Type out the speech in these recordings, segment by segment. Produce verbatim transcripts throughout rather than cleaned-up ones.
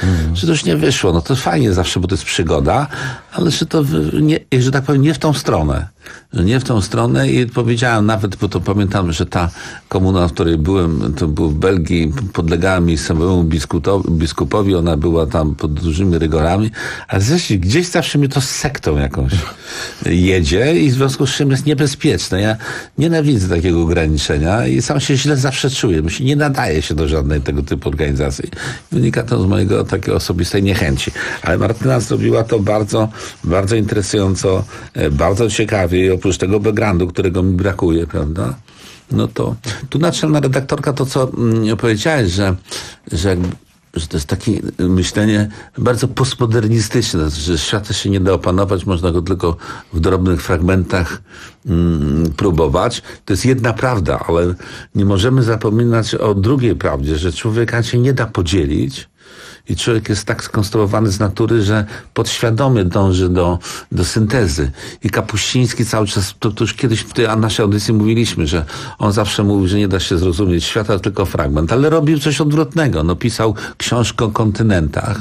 mm. że to już nie wyszło. No to fajnie zawsze, bo to jest przygoda, ale że to, nie, że tak powiem, nie w tą stronę. Nie w tą stronę i powiedziałem nawet, bo to pamiętam, że ta komuna, w której byłem, to był w Belgii, podlegała miejscowemu biskupowi, ona była tam pod dużymi rygorami, ale zresztą gdzieś zawsze mi to z sektą jakąś jedzie i w związku z czym jest niebezpieczne. Ja nienawidzę takiego ograniczenia i sam się źle zawsze czuję. Myślę, nie nadaje się do żadnej tego typu organizacji. Wynika to z mojego takiej osobistej niechęci. Ale Martyna zrobiła to bardzo, bardzo interesująco, bardzo ciekawie i oprócz tego backgroundu, którego mi brakuje, prawda? No to tu naczelna redaktorka to, co mm, powiedziałeś, że, że, jakby, że to jest takie myślenie bardzo postmodernistyczne, że świata się nie da opanować, można go tylko w drobnych fragmentach mm, próbować. To jest jedna prawda, ale nie możemy zapominać o drugiej prawdzie, że człowieka się nie da podzielić. I człowiek jest tak skonstruowany z natury, że podświadomie dąży do, do syntezy. I Kapuściński cały czas, to, to już kiedyś w tej naszej audycji mówiliśmy, że on zawsze mówił, że nie da się zrozumieć świata, tylko fragment. Ale robił coś odwrotnego. No, pisał książkę o kontynentach.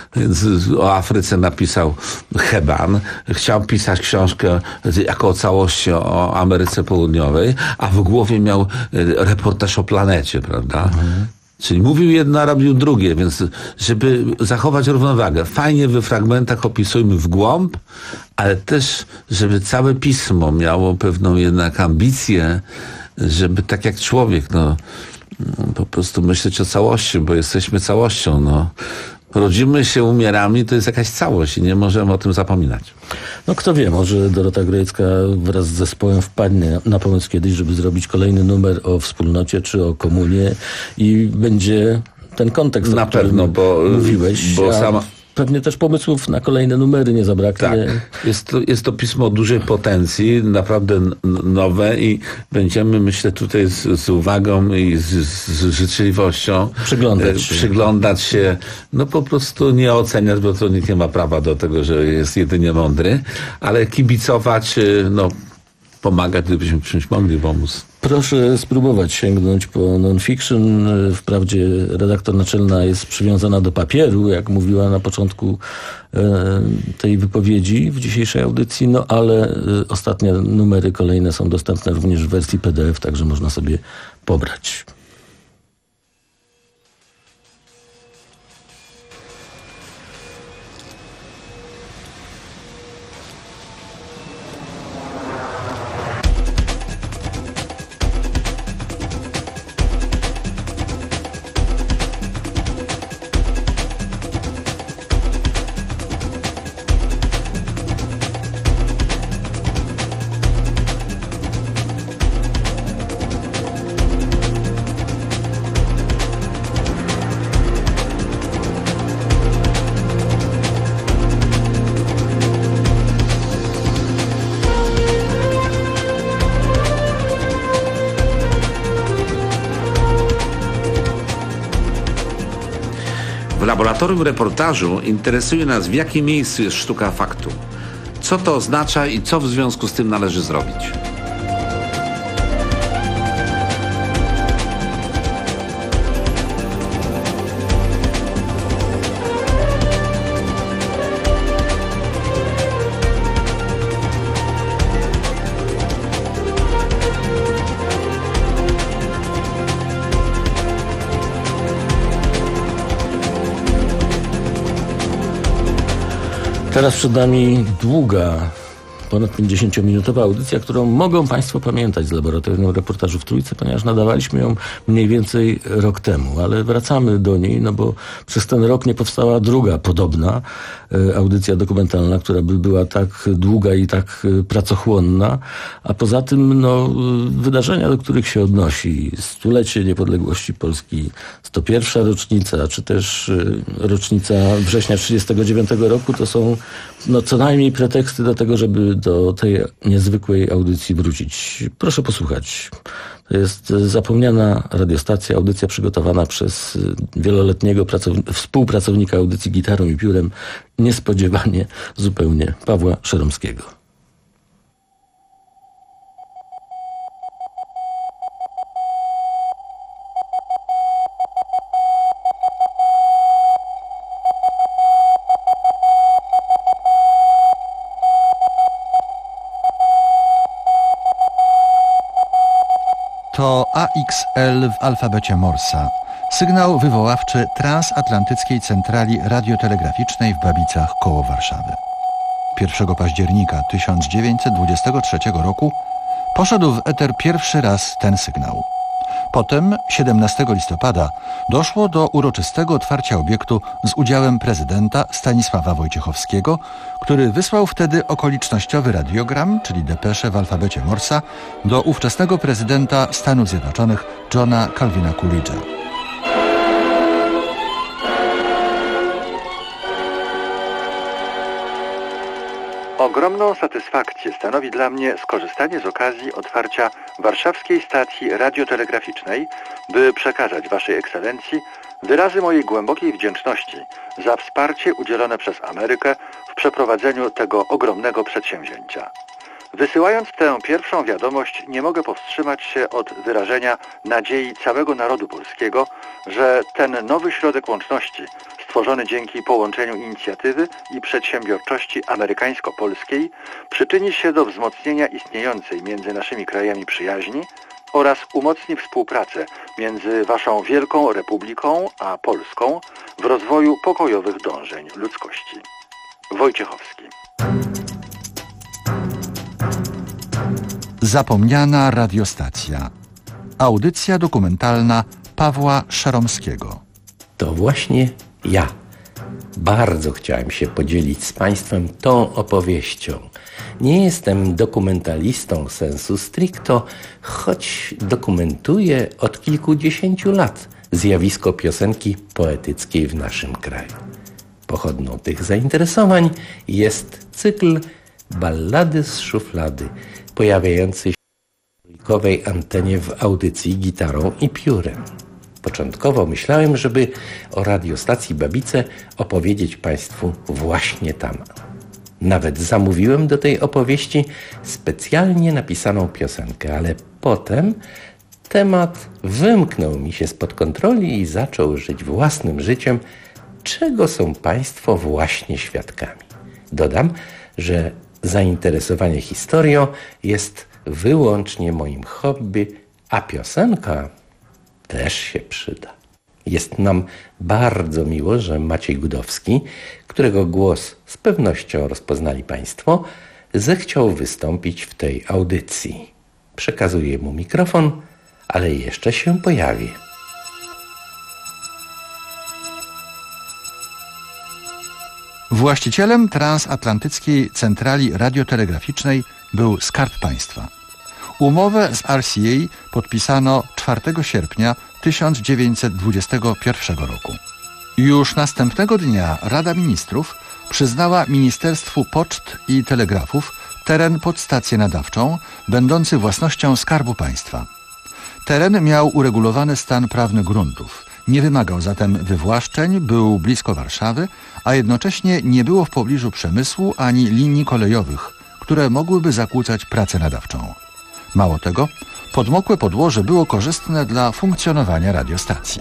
O Afryce napisał Heban. Chciał pisać książkę jako o całości o Ameryce Południowej, a w głowie miał reportaż o planecie, prawda? Mhm. Czyli mówił jedno, a robił drugie, więc żeby zachować równowagę, fajnie we fragmentach opisujmy w głąb, ale też, żeby całe pismo miało pewną jednak ambicję, żeby tak jak człowiek, no, po prostu myśleć o całości, bo jesteśmy całością, no. Rodzimy się, umieramy, to jest jakaś całość i nie możemy o tym zapominać. No kto wie, może Dorota Grojecka wraz z zespołem wpadnie na pomysł kiedyś, żeby zrobić kolejny numer o wspólnocie czy o komunie i będzie ten kontekst, na o którym pewno, bo mówiłeś. Bo sama... Pewnie też pomysłów na kolejne numery nie zabraknie. Tak. Jest to, jest to pismo o dużej potencji, naprawdę nowe i będziemy, myślę, tutaj z, z uwagą i z, z życzliwością przyglądać e, się. przyglądać się, no po prostu nie oceniać, bo to nikt nie ma prawa do tego, że jest jedynie mądry, ale kibicować, no pomagać, gdybyśmy czymś mogli pomóc. Proszę spróbować sięgnąć po non-fiction. Wprawdzie redaktor naczelna jest przywiązana do papieru, jak mówiła na początku e, tej wypowiedzi w dzisiejszej audycji, no ale e, ostatnie numery kolejne są dostępne również w wersji P D F, także można sobie pobrać. W laboratorium reportażu interesuje nas, w jakim miejscu jest sztuka faktu. Co to oznacza i co w związku z tym należy zrobić. Teraz przed nami długa, ponad pięćdziesięciominutowa audycja, którą mogą Państwo pamiętać z laboratorium reportażu w Trójce, ponieważ nadawaliśmy ją mniej więcej rok temu, ale wracamy do niej, no bo przez ten rok nie powstała druga podobna e, audycja dokumentalna, która by była tak długa i tak e, pracochłonna, a poza tym no, wydarzenia, do których się odnosi, stulecie niepodległości Polski, sto pierwsza rocznica, czy też e, rocznica września trzydziestego dziewiątego roku, to są no, co najmniej preteksty do tego, żeby do tej niezwykłej audycji wrócić. Proszę posłuchać. To jest zapomniana radiostacja, audycja przygotowana przez wieloletniego pracowni- współpracownika audycji Gitarą i Piórem, niespodziewanie zupełnie Pawła Szeromskiego. To A X L w alfabecie Morsa. Sygnał wywoławczy transatlantyckiej centrali radiotelegraficznej w Babicach koło Warszawy. pierwszego października tysiąc dziewięćset dwudziestego trzeciego roku poszedł w eter pierwszy raz ten sygnał. Potem, siedemnastego listopada, doszło do uroczystego otwarcia obiektu z udziałem prezydenta Stanisława Wojciechowskiego, który wysłał wtedy okolicznościowy radiogram, czyli depeszę w alfabecie Morsa, do ówczesnego prezydenta Stanów Zjednoczonych Johna Calvina Coolidge'a. Ogromną satysfakcję stanowi dla mnie skorzystanie z okazji otwarcia warszawskiej stacji radiotelegraficznej, by przekazać Waszej Ekscelencji wyrazy mojej głębokiej wdzięczności za wsparcie udzielone przez Amerykę w przeprowadzeniu tego ogromnego przedsięwzięcia. Wysyłając tę pierwszą wiadomość, nie mogę powstrzymać się od wyrażenia nadziei całego narodu polskiego, że ten nowy środek łączności, stworzony dzięki połączeniu inicjatywy i przedsiębiorczości amerykańsko-polskiej, przyczyni się do wzmocnienia istniejącej między naszymi krajami przyjaźni oraz umocni współpracę między Waszą Wielką Republiką a Polską w rozwoju pokojowych dążeń ludzkości. Wojciechowski. Zapomniana radiostacja. Audycja dokumentalna Pawła Szaromskiego. To właśnie ja bardzo chciałem się podzielić z Państwem tą opowieścią. Nie jestem dokumentalistą sensu stricto, choć dokumentuję od kilkudziesięciu lat zjawisko piosenki poetyckiej w naszym kraju. Pochodną tych zainteresowań jest cykl Ballady z szuflady, pojawiający się na trójkowej antenie w audycji Gitarą i piórem. Początkowo myślałem, żeby o radiostacji Babice opowiedzieć Państwu właśnie tam. Nawet zamówiłem do tej opowieści specjalnie napisaną piosenkę, ale potem temat wymknął mi się spod kontroli i zaczął żyć własnym życiem, czego są Państwo właśnie świadkami. Dodam, że zainteresowanie historią jest wyłącznie moim hobby, a piosenka też się przyda. Jest nam bardzo miło, że Maciej Gudowski, którego głos z pewnością rozpoznali Państwo, zechciał wystąpić w tej audycji. Przekazuję mu mikrofon, ale jeszcze się pojawi. Właścicielem transatlantyckiej centrali radiotelegraficznej był Skarb Państwa. Umowę z R C A podpisano czwartego sierpnia tysiąc dziewięćset dwudziestego pierwszego roku. Już następnego dnia Rada Ministrów przyznała Ministerstwu Poczt i Telegrafów teren pod stację nadawczą, będący własnością Skarbu Państwa. Teren miał uregulowany stan prawny gruntów. Nie wymagał zatem wywłaszczeń, był blisko Warszawy, a jednocześnie nie było w pobliżu przemysłu ani linii kolejowych, które mogłyby zakłócać pracę nadawczą. Mało tego, podmokłe podłoże było korzystne dla funkcjonowania radiostacji.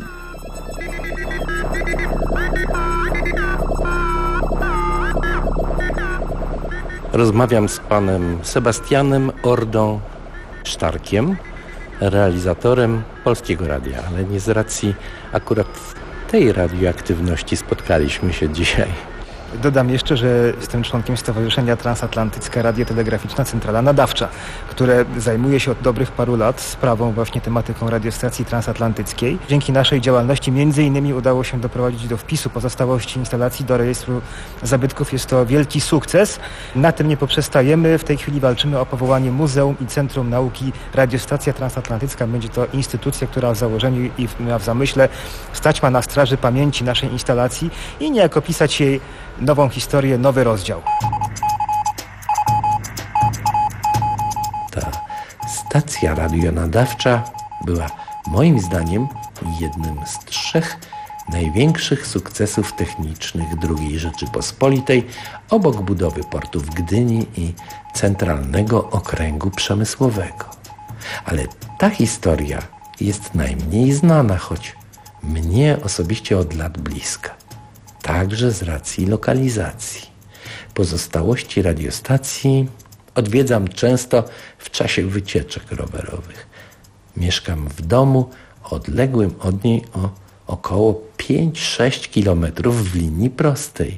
Rozmawiam z panem Sebastianem Ordą Sztarkiem, realizatorem Polskiego Radia, ale nie z racji akurat tej radioaktywności spotkaliśmy się dzisiaj. Dodam jeszcze, że jestem członkiem Stowarzyszenia Transatlantycka Radiotelegraficzna Centrala Nadawcza, które zajmuje się od dobrych paru lat sprawą właśnie tematyką radiostacji transatlantyckiej. Dzięki naszej działalności między innymi udało się doprowadzić do wpisu pozostałości instalacji do rejestru zabytków. Jest to wielki sukces. Na tym nie poprzestajemy. W tej chwili walczymy o powołanie Muzeum i Centrum Nauki. Radiostacja Transatlantycka będzie to instytucja, która w założeniu i w, w zamyśle stać ma na straży pamięci naszej instalacji i niejako pisać jej nową historię, nowy rozdział. Ta stacja radionadawcza była moim zdaniem jednym z trzech największych sukcesów technicznych drugiej Rzeczypospolitej obok budowy portu w Gdyni i Centralnego Okręgu Przemysłowego. Ale ta historia jest najmniej znana, choć mnie osobiście od lat bliska. Także z racji lokalizacji. Pozostałości radiostacji odwiedzam często w czasie wycieczek rowerowych. Mieszkam w domu odległym od niej o około pięć sześć kilometrów w linii prostej.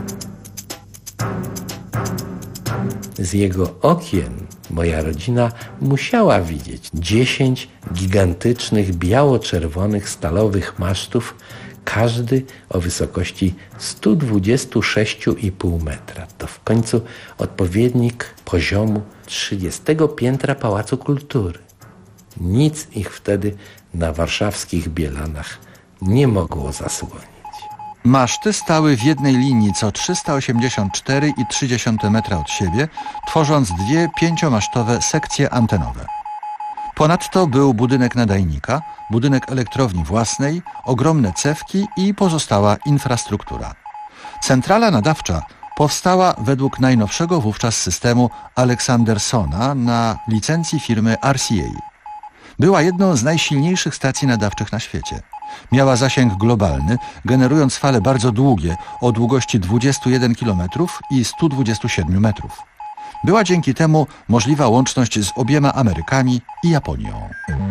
Z jego okien moja rodzina musiała widzieć dziesięć gigantycznych, biało-czerwonych, stalowych masztów, każdy o wysokości sto dwadzieścia sześć i pół metra. To w końcu odpowiednik poziomu trzydziestego piętra Pałacu Kultury. Nic ich wtedy na warszawskich Bielanach nie mogło zasłonić. Maszty stały w jednej linii co trzysta osiemdziesiąt cztery i trzy dziesiąte metra od siebie, tworząc dwie pięciomasztowe sekcje antenowe. Ponadto był budynek nadajnika, budynek elektrowni własnej, ogromne cewki i pozostała infrastruktura. Centrala nadawcza powstała według najnowszego wówczas systemu Aleksandersona na licencji firmy R C A. Była jedną z najsilniejszych stacji nadawczych na świecie. Miała zasięg globalny, generując fale bardzo długie o długości dwadzieścia jeden kilometrów i sto dwadzieścia siedem metrów. Była dzięki temu możliwa łączność z obiema Amerykami i Japonią.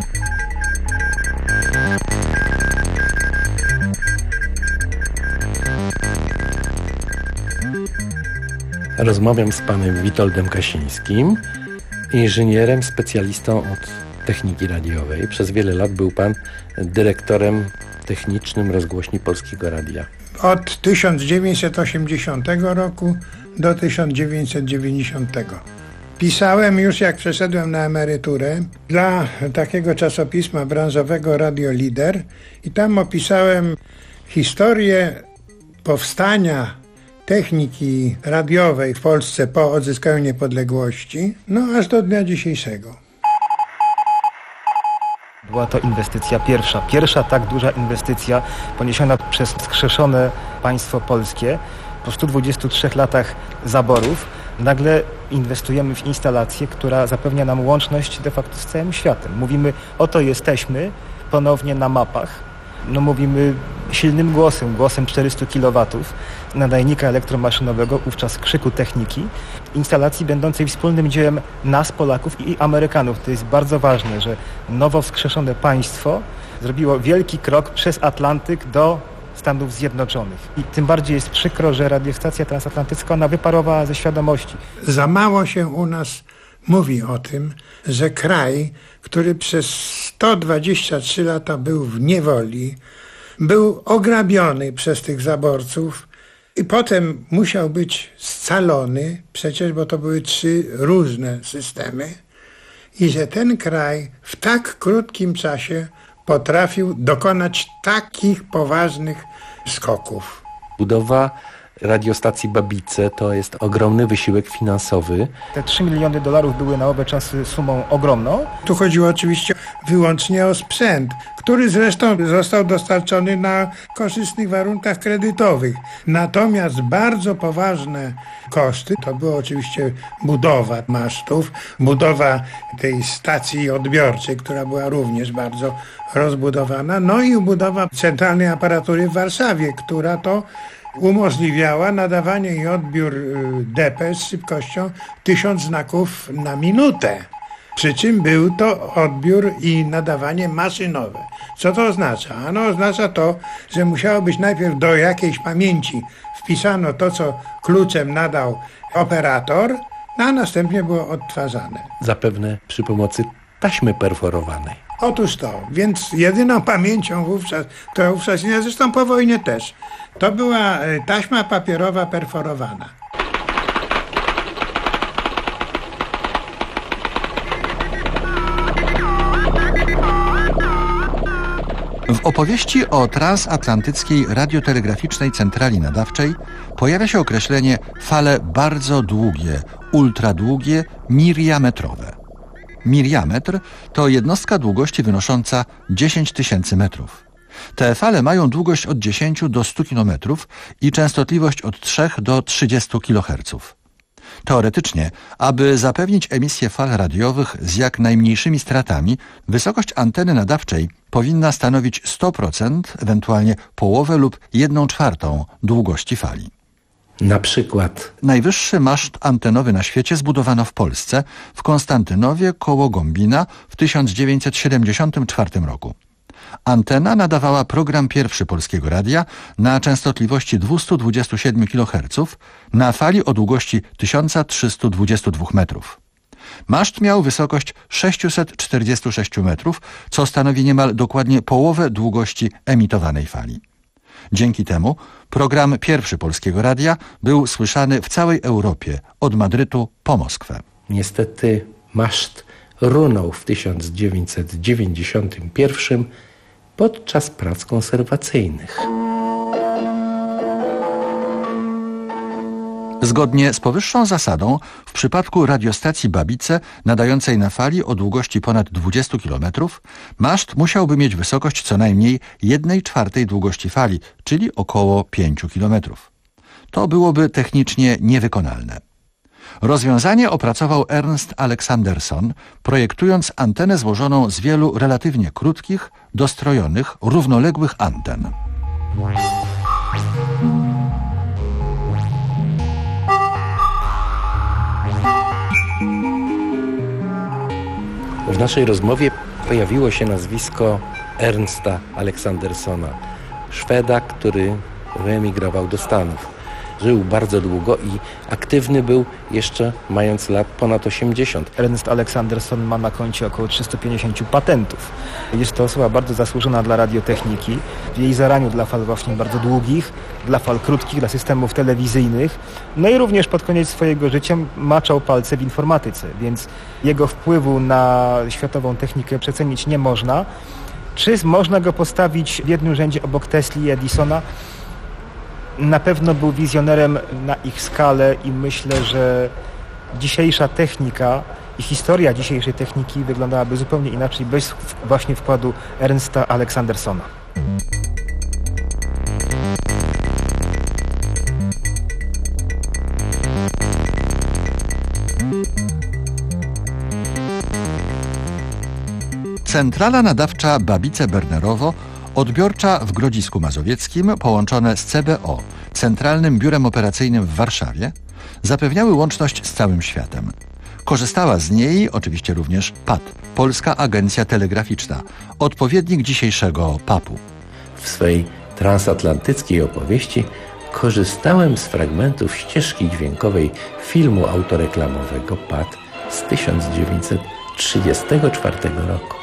Rozmawiam z panem Witoldem Kasińskim, inżynierem, specjalistą od techniki radiowej. Przez wiele lat był pan dyrektorem technicznym rozgłośni Polskiego Radia. Od tysiąc dziewięćset osiemdziesiątego roku do tysiąc dziewięćset dziewięćdziesiątego. Pisałem już, jak przeszedłem na emeryturę, dla takiego czasopisma branżowego Radio Lider i tam opisałem historię powstania techniki radiowej w Polsce po odzyskaniu niepodległości, no aż do dnia dzisiejszego. Była to inwestycja pierwsza, pierwsza tak duża inwestycja poniesiona przez wskrzeszone państwo polskie. Po stu dwudziestu trzech latach zaborów nagle inwestujemy w instalację, która zapewnia nam łączność de facto z całym światem. Mówimy, oto jesteśmy ponownie na mapach. No mówimy silnym głosem, głosem czterystu kilowatów nadajnika elektromaszynowego, wówczas krzyku techniki, instalacji będącej wspólnym dziełem nas, Polaków i Amerykanów. To jest bardzo ważne, że nowo wskrzeszone państwo zrobiło wielki krok przez Atlantyk do Stanów Zjednoczonych. I tym bardziej jest przykro, że radiostacja transatlantycka, ona wyparowała ze świadomości. Za mało się u nas mówi o tym, że kraj, który przez sto dwadzieścia trzy lata był w niewoli, był ograbiony przez tych zaborców i potem musiał być scalony, przecież, bo to były trzy różne systemy, i że ten kraj w tak krótkim czasie potrafił dokonać takich poważnych skoków. Budowa radiostacji Babice to jest ogromny wysiłek finansowy. Te trzy miliony dolarów były na owe czasy sumą ogromną. Tu chodziło oczywiście wyłącznie o sprzęt, który zresztą został dostarczony na korzystnych warunkach kredytowych. Natomiast bardzo poważne koszty to była oczywiście budowa masztów, budowa tej stacji odbiorczej, która była również bardzo rozbudowana, no i budowa centralnej aparatury w Warszawie, która to umożliwiała nadawanie i odbiór depesz z szybkością tysiąc znaków na minutę. Przy czym był to odbiór i nadawanie maszynowe. Co to oznacza? Ano oznacza to, że musiało być najpierw do jakiejś pamięci wpisano to, co kluczem nadał operator, a następnie było odtwarzane. Zapewne przy pomocy taśmy perforowanej. Otóż to, więc jedyną pamięcią wówczas, która wówczas, zresztą po wojnie też, to była taśma papierowa perforowana. W opowieści o transatlantyckiej radiotelegraficznej centrali nadawczej pojawia się określenie fale bardzo długie, ultradługie, miriametrowe. Miriametr to jednostka długości wynosząca dziesięć tysięcy metrów. Te fale mają długość od dziesięciu do stu kilometrów i częstotliwość od trzech do trzydziestu kiloherców. Teoretycznie, aby zapewnić emisję fal radiowych z jak najmniejszymi stratami, wysokość anteny nadawczej powinna stanowić sto procent, ewentualnie połowę lub jedną czwartą długości fali. Na przykład Najwyższy maszt antenowy na świecie zbudowano w Polsce, w Konstantynowie koło Gombina w tysiąc dziewięćset siedemdziesiątym czwartym roku. Antena nadawała program pierwszy Polskiego Radia na częstotliwości dwieście dwadzieścia siedem kiloherców na fali o długości tysiąc trzysta dwadzieścia dwa metrów. Maszt miał wysokość sześćset czterdzieści sześć metrów, co stanowi niemal dokładnie połowę długości emitowanej fali. Dzięki temu program pierwszy Polskiego Radia był słyszany w całej Europie, od Madrytu po Moskwę. niestety maszt runął w tysiąc dziewięćset dziewięćdziesiątym pierwszym podczas prac konserwacyjnych. Zgodnie z powyższą zasadą, w przypadku radiostacji Babice nadającej na fali o długości ponad dwadzieścia kilometrów, maszt musiałby mieć wysokość co najmniej jednej czwartej długości fali, czyli około pięciu kilometrów. To byłoby technicznie niewykonalne. Rozwiązanie opracował Ernst Alexanderson, projektując antenę złożoną z wielu relatywnie krótkich, dostrojonych, równoległych anten. W naszej rozmowie pojawiło się nazwisko Ernsta Alexandersona, Szweda, który wyemigrował do Stanów. Żył bardzo długo i aktywny był jeszcze mając lat ponad osiemdziesiąt. Ernst Alexanderson ma na koncie około trzysta pięćdziesiąt patentów. Jest to osoba bardzo zasłużona dla radiotechniki, w jej zaraniu dla fal właśnie bardzo długich, dla fal krótkich, dla systemów telewizyjnych. No i również pod koniec swojego życia maczał palce w informatyce, więc jego wpływu na światową technikę przecenić nie można. Czy można go postawić w jednym rzędzie obok Tesli i Edisona? Na pewno był wizjonerem na ich skalę i myślę, że dzisiejsza technika i historia dzisiejszej techniki wyglądałaby zupełnie inaczej bez właśnie wkładu Ernsta Alexandersona. Centrala nadawcza Babice-Bernerowo, odbiorcza w Grodzisku Mazowieckim, połączone z C B O, Centralnym Biurem Operacyjnym w Warszawie, zapewniały łączność z całym światem. Korzystała z niej oczywiście również P A T, Polska Agencja Telegraficzna, odpowiednik dzisiejszego P A P-u. W swej transatlantyckiej opowieści korzystałem z fragmentów ścieżki dźwiękowej filmu autoreklamowego P A T z tysiąc dziewięćset trzydziestego czwartego roku.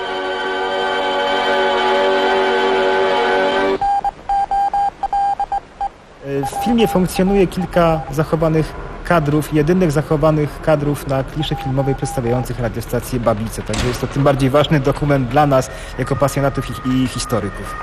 W filmie funkcjonuje kilka zachowanych kadrów, jedynych zachowanych kadrów na kliszy filmowej przedstawiających radiostację Babice. Także jest to tym bardziej ważny dokument dla nas, jako pasjonatów i, i historyków.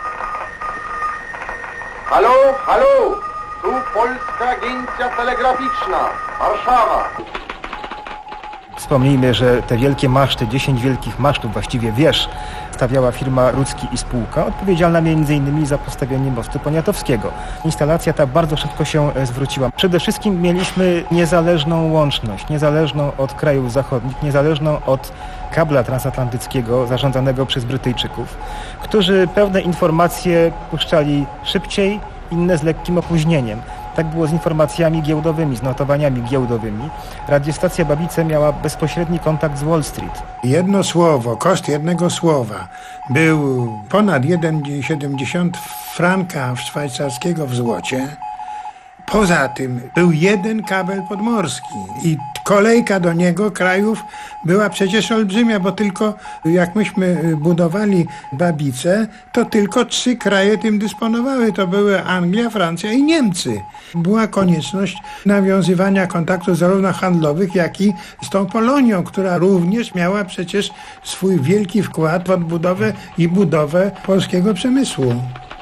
Halo, halo! Tu Polska Agencja Telegraficzna, Warszawa. Wspomnijmy, że te wielkie maszty, dziesięć wielkich masztów, właściwie wież, stawiała firma Rudzki i spółka, odpowiedzialna między innymi za postawienie mostu poniatowskiego. Instalacja ta bardzo szybko się zwróciła. Przede wszystkim mieliśmy niezależną łączność, niezależną od krajów zachodnich, niezależną od kabla transatlantyckiego zarządzanego przez Brytyjczyków, którzy pewne informacje puszczali szybciej, inne z lekkim opóźnieniem. Tak było z informacjami giełdowymi, z notowaniami giełdowymi. Radiostacja Babice miała bezpośredni kontakt z Wall Street. Jedno słowo, koszt jednego słowa był ponad jeden przecinek siedemdziesiąt franka szwajcarskiego w złocie. Poza tym był jeden kabel podmorski i kolejka do niego krajów była przecież olbrzymia, bo tylko jak myśmy budowali Babicę, to tylko trzy kraje tym dysponowały. To były Anglia, Francja i Niemcy. Była konieczność nawiązywania kontaktów zarówno handlowych, jak i z tą Polonią, która również miała przecież swój wielki wkład w odbudowę i budowę polskiego przemysłu.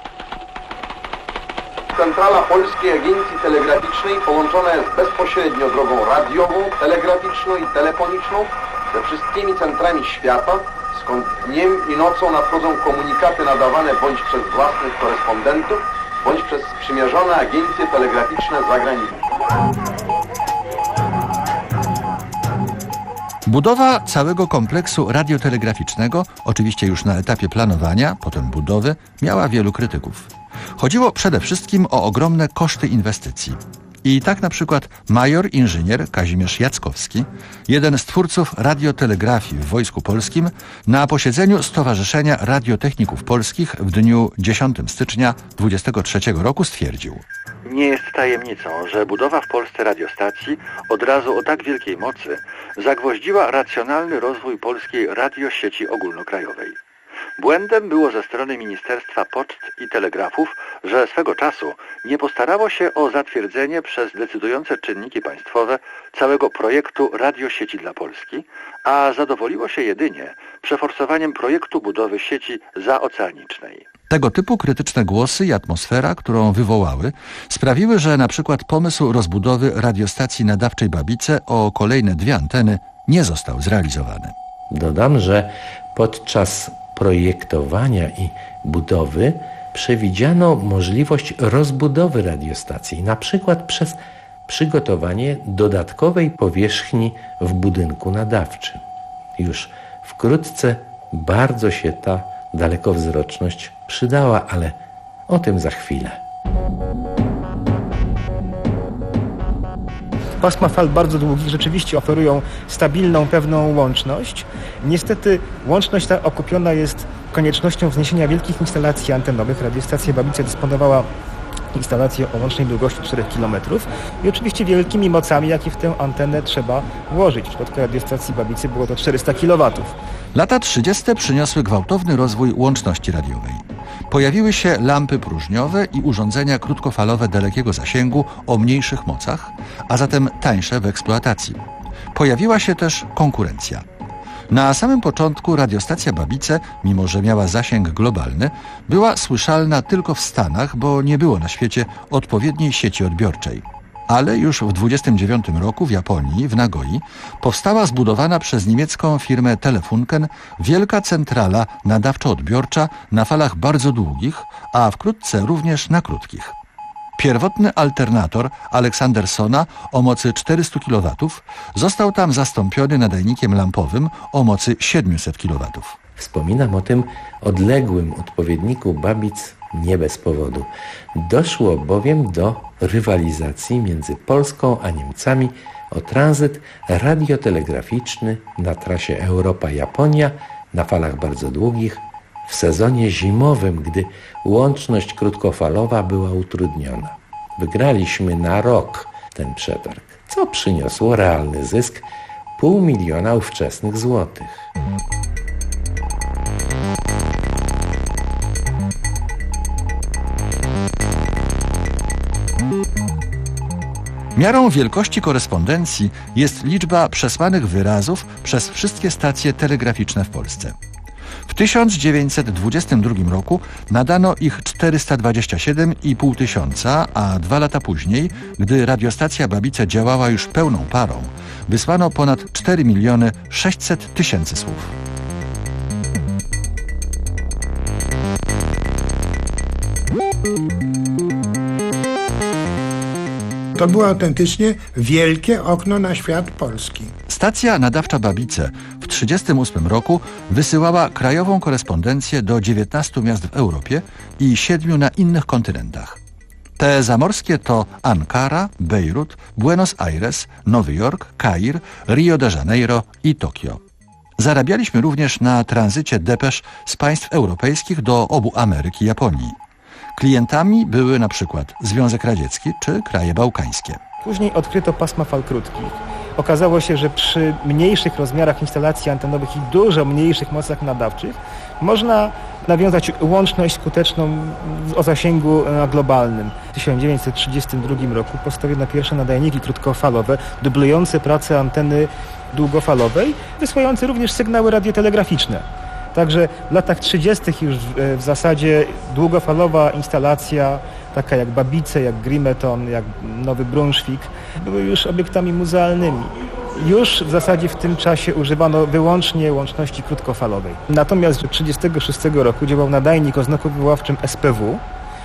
Centrala Polskiej Agencji Telegraficznej połączona jest bezpośrednio drogą radiową, telegraficzną i telefoniczną ze wszystkimi centrami świata, skąd dniem i nocą nadchodzą komunikaty nadawane bądź przez własnych korespondentów, bądź przez sprzymierzone agencje telegraficzne zagraniczne. Budowa całego kompleksu radiotelegraficznego, oczywiście już na etapie planowania, potem budowy, miała wielu krytyków. Chodziło przede wszystkim o ogromne koszty inwestycji. I tak na przykład major inżynier Kazimierz Jackowski, jeden z twórców radiotelegrafii w Wojsku Polskim, na posiedzeniu Stowarzyszenia Radiotechników Polskich w dniu dziesiątego stycznia dwudziestego trzeciego roku stwierdził: Nie jest tajemnicą, że budowa w Polsce radiostacji od razu o tak wielkiej mocy zagwoździła racjonalny rozwój polskiej radiosieci ogólnokrajowej. Błędem było ze strony Ministerstwa Poczt i Telegrafów, że swego czasu nie postarało się o zatwierdzenie przez decydujące czynniki państwowe całego projektu radiosieci dla Polski, a zadowoliło się jedynie przeforsowaniem projektu budowy sieci zaoceanicznej. Tego typu krytyczne głosy i atmosfera, którą wywołały, sprawiły, że na przykład pomysł rozbudowy radiostacji nadawczej Babice o kolejne dwie anteny nie został zrealizowany. Dodam, że podczas projektowania i budowy przewidziano możliwość rozbudowy radiostacji, na przykład przez przygotowanie dodatkowej powierzchni w budynku nadawczym. Już wkrótce bardzo się ta dalekowzroczność przydała, ale o tym za chwilę. Pasma fal bardzo długich rzeczywiście oferują stabilną, pewną łączność. Niestety łączność ta okupiona jest koniecznością wzniesienia wielkich instalacji antenowych. Radiostacja Babice dysponowała instalacją o łącznej długości czterech kilometrów i oczywiście wielkimi mocami, jakie w tę antenę trzeba włożyć. W przypadku radiostacji Babicy było to czterysta kilowatów. Lata trzydzieste przyniosły gwałtowny rozwój łączności radiowej. Pojawiły się lampy próżniowe i urządzenia krótkofalowe dalekiego zasięgu o mniejszych mocach, a zatem tańsze w eksploatacji. Pojawiła się też konkurencja. Na samym początku radiostacja Babice, mimo że miała zasięg globalny, była słyszalna tylko w Stanach, bo nie było na świecie odpowiedniej sieci odbiorczej. Ale już w dwudziestym dziewiątym roku w Japonii, w Nagoi, powstała zbudowana przez niemiecką firmę Telefunken wielka centrala nadawczo-odbiorcza na falach bardzo długich, a wkrótce również na krótkich. Pierwotny alternator Aleksandersona o mocy czterysta kilowatów został tam zastąpiony nadajnikiem lampowym o mocy siedemset kilowatów. Wspominam o tym odległym odpowiedniku Babic nie bez powodu. Doszło bowiem do rywalizacji między Polską a Niemcami o tranzyt radiotelegraficzny na trasie Europa-Japonia na falach bardzo długich w sezonie zimowym, gdy łączność krótkofalowa była utrudniona. Wygraliśmy na rok ten przetarg, co przyniosło realny zysk pół miliona ówczesnych złotych. Miarą wielkości korespondencji jest liczba przesłanych wyrazów przez wszystkie stacje telegraficzne w Polsce. W tysiąc dziewięćset dwudziestym drugim roku nadano ich czterysta dwadzieścia siedem i pół tysiąca, a dwa lata później, gdy radiostacja Babice działała już pełną parą, wysłano ponad cztery miliony sześćset tysięcy słów. To było autentycznie wielkie okno na świat polski. Stacja nadawcza Babice w tysiąc dziewięćset trzydziestym ósmym roku wysyłała krajową korespondencję do dziewiętnastu miast w Europie i siedmiu na innych kontynentach. Te zamorskie to Ankara, Bejrut, Buenos Aires, Nowy Jork, Kair, Rio de Janeiro i Tokio. Zarabialiśmy również na tranzycie depesz z państw europejskich do obu Ameryk i Japonii. Klientami były na przykład Związek Radziecki czy kraje bałkańskie. Później odkryto pasma fal krótkich. Okazało się, że przy mniejszych rozmiarach instalacji antenowych i dużo mniejszych mocach nadawczych można nawiązać łączność skuteczną o zasięgu globalnym. W tysiąc dziewięćset trzydziestym drugim roku postawiono pierwsze nadajniki krótkofalowe, dublujące pracę anteny długofalowej, wysyłające również sygnały radiotelegraficzne. Także w latach trzydziestych już w, w zasadzie długofalowa instalacja, taka jak Babice, jak Grimeton, jak Nowy Brunswick, były już obiektami muzealnymi. Już w zasadzie w tym czasie używano wyłącznie łączności krótkofalowej. Natomiast w tysiąc dziewięćset trzydziestego szóstego roku działał nadajnik o znaku wywoławczym S P W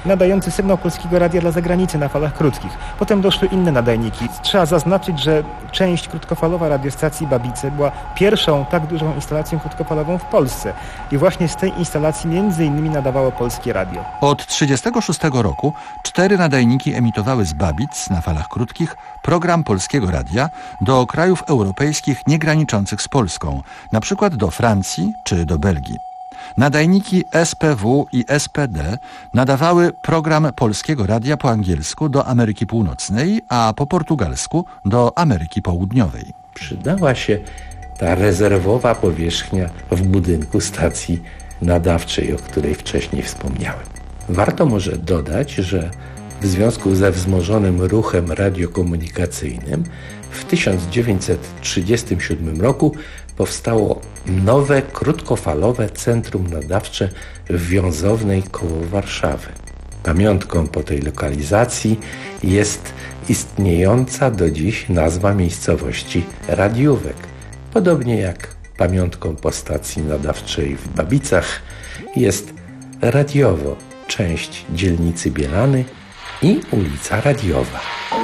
nadający sygnał Polskiego Radia dla zagranicy na falach krótkich. Potem doszły inne nadajniki. Trzeba zaznaczyć, że część krótkofalowa radiostacji Babice była pierwszą tak dużą instalacją krótkofalową w Polsce. I właśnie z tej instalacji między innymi nadawało Polskie Radio. Od tysiąc dziewięćset trzydziestego szóstego roku cztery nadajniki emitowały z Babic na falach krótkich program Polskiego Radia do krajów europejskich niegraniczących z Polską, na przykład do Francji czy do Belgii. Nadajniki S P W i S P D nadawały program Polskiego Radia po angielsku do Ameryki Północnej, a po portugalsku do Ameryki Południowej. Przydała się ta rezerwowa powierzchnia w budynku stacji nadawczej, o której wcześniej wspomniałem. Warto może dodać, że w związku ze wzmożonym ruchem radiokomunikacyjnym w tysiąc dziewięćset trzydziestym siódmym roku powstało nowe, krótkofalowe centrum nadawcze w Wiązownej koło Warszawy. Pamiątką po tej lokalizacji jest istniejąca do dziś nazwa miejscowości Radiówek. Podobnie jak pamiątką po stacji nadawczej w Babicach jest Radiowo, część dzielnicy Bielany i ulica Radiowa.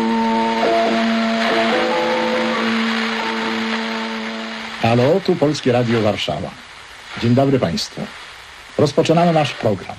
Halo, tu Polskie Radio Warszawa. Dzień dobry Państwu. Rozpoczynamy nasz program.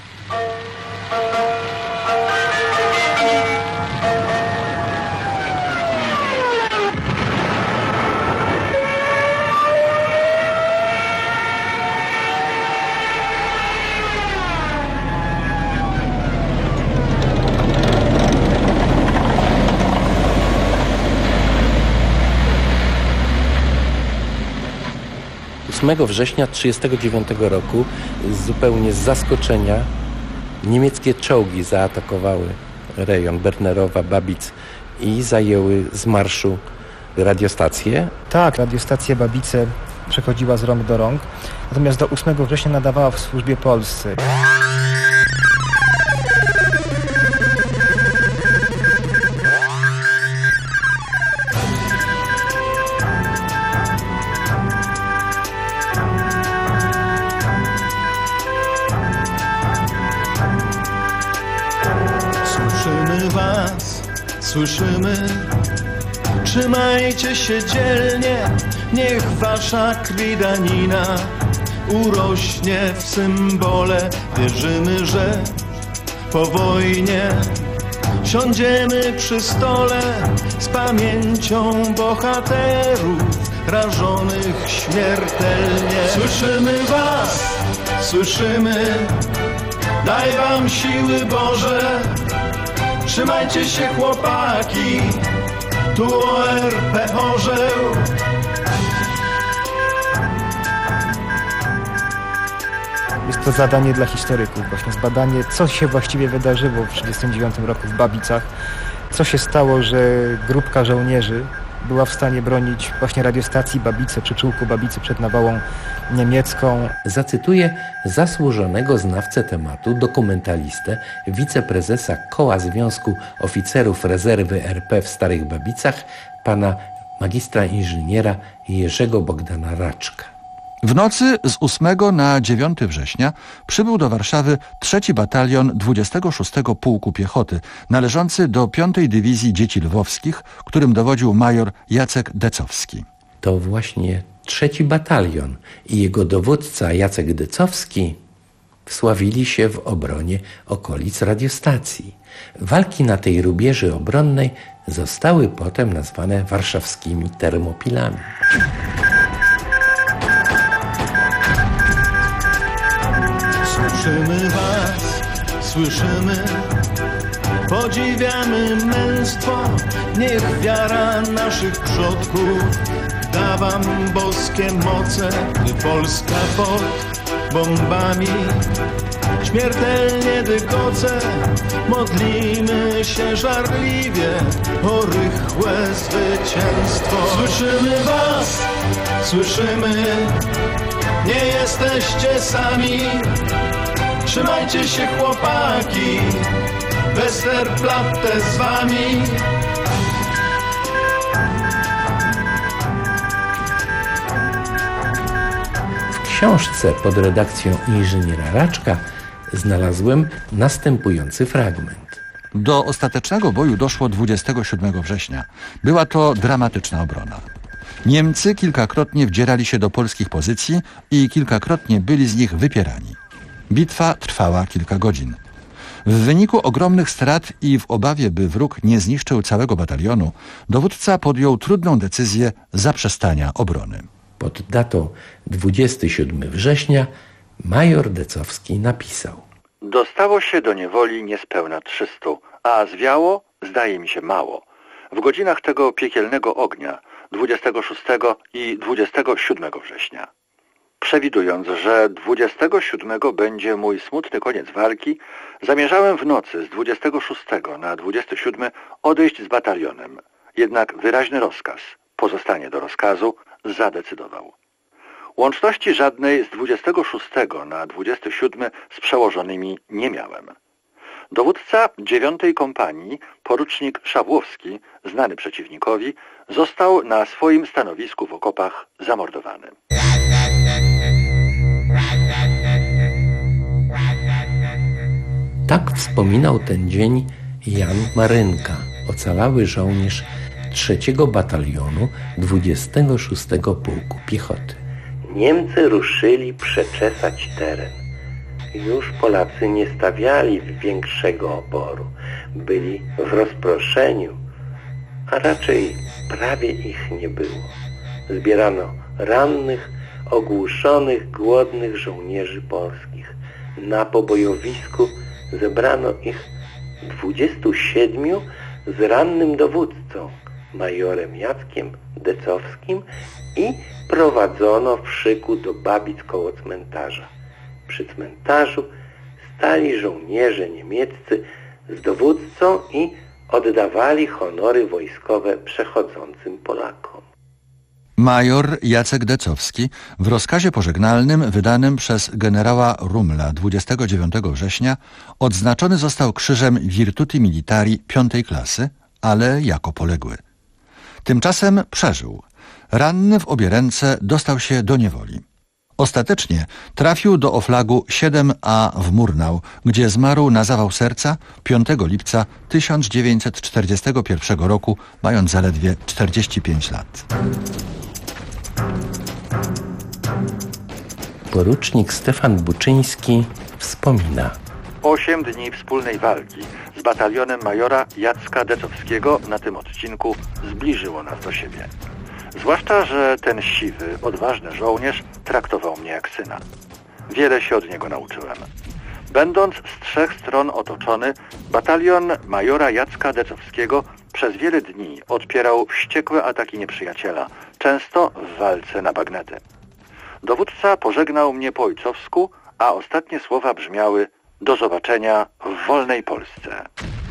ósmego września tysiąc dziewięćset trzydziestego dziewiątego roku zupełnie z zaskoczenia niemieckie czołgi zaatakowały rejon Bernerowa, Babic i zajęły z marszu radiostację. Tak, radiostacja Babice przechodziła z rąk do rąk, natomiast do ósmego września nadawała w służbie Polsce. Słyszymy was, słyszymy. Trzymajcie się dzielnie, niech wasza krwi danina urośnie w symbole. Wierzymy, że po wojnie siądziemy przy stole z pamięcią bohaterów rażonych śmiertelnie. Słyszymy was, słyszymy. Daj wam siły Boże, trzymajcie się chłopaki, tu O R P orzeł. Jest to zadanie dla historyków, właśnie zbadanie, co się właściwie wydarzyło w tysiąc dziewięćset trzydziestym dziewiątym roku w Babicach, co się stało, że grupka żołnierzy była w stanie bronić właśnie radiostacji Babice, przyczółku Babicy przed nawałą niemiecką. Zacytuję zasłużonego znawcę tematu, dokumentalistę, wiceprezesa Koła Związku Oficerów Rezerwy R P w Starych Babicach, pana magistra inżyniera Jerzego Bogdana Raczka. W nocy z ósmego na dziewiątego września przybył do Warszawy trzeci Batalion dwudziestego szóstego Pułku Piechoty, należący do piątej Dywizji Dzieci Lwowskich, którym dowodził major Jacek Decowski. To właśnie trzeci Batalion i jego dowódca Jacek Decowski wsławili się w obronie okolic radiostacji. Walki na tej rubieży obronnej zostały potem nazwane warszawskimi Termopilami. Słyszymy was, słyszymy, podziwiamy męstwo, niech wiara naszych przodków da wam boskie moce, gdy Polska pod bombami śmiertelnie dygoce. Modlimy się żarliwie o rychłe zwycięstwo. Słyszymy was, słyszymy, nie jesteście sami. Trzymajcie się chłopaki, Westerplatte z wami. W książce pod redakcją inżyniera Raczka znalazłem następujący fragment. Do ostatecznego boju doszło dwudziestego siódmego września. Była to dramatyczna obrona. Niemcy kilkakrotnie wdzierali się do polskich pozycji i kilkakrotnie byli z nich wypierani. Bitwa trwała kilka godzin. W wyniku ogromnych strat i w obawie, by wróg nie zniszczył całego batalionu, dowódca podjął trudną decyzję zaprzestania obrony. Pod datą dwudziestego siódmego września major Decowski napisał: Dostało się do niewoli niespełna trzystu, a zwiało, zdaje mi się, mało. W godzinach tego piekielnego ognia, dwudziestego szóstego i dwudziestego siódmego września. Przewidując, że dwudziestego siódmego będzie mój smutny koniec walki, zamierzałem w nocy z dwudziestego szóstego na dwudziesty siódmy odejść z batalionem. Jednak wyraźny rozkaz, pozostanie do rozkazu, zadecydował. Łączności żadnej z dwudziestego szóstego na dwudziesty siódmy z przełożonymi nie miałem. Dowódca dziewiątej kompanii, porucznik Szawłowski, znany przeciwnikowi, został na swoim stanowisku w okopach zamordowany. Tak wspominał ten dzień Jan Marynka, ocalały żołnierz trzeciego batalionu dwudziestego szóstego Pułku Piechoty. Niemcy ruszyli przeczesać teren. Już Polacy nie stawiali większego oporu. Byli w rozproszeniu, a raczej prawie ich nie było. Zbierano rannych, ogłuszonych, głodnych żołnierzy polskich. Na pobojowisku zebrano ich dwudziestu siedmiu z rannym dowódcą, majorem Jackiem Decowskim, i prowadzono w szyku do Babic koło cmentarza. Przy cmentarzu stali żołnierze niemieccy z dowódcą i oddawali honory wojskowe przechodzącym Polakom. Major Jacek Decowski w rozkazie pożegnalnym wydanym przez generała Rumla dwudziestego dziewiątego września odznaczony został krzyżem Virtuti Militari piątej klasy, ale jako poległy. Tymczasem przeżył. Ranny w obie ręce dostał się do niewoli. Ostatecznie trafił do oflagu siedem A w Murnau, gdzie zmarł na zawał serca piątego lipca tysiąc dziewięćset czterdziestego pierwszego roku, mając zaledwie czterdzieści pięć lat. Porucznik Stefan Buczyński wspomina: Osiem dni wspólnej walki z batalionem majora Jacka Decowskiego na tym odcinku zbliżyło nas do siebie. Zwłaszcza, że ten siwy, odważny żołnierz traktował mnie jak syna. Wiele się od niego nauczyłem. Będąc z trzech stron otoczony, batalion majora Jacka Decowskiego przez wiele dni odpierał wściekłe ataki nieprzyjaciela, często w walce na bagnety. Dowódca pożegnał mnie po ojcowsku, a ostatnie słowa brzmiały: do zobaczenia w wolnej Polsce.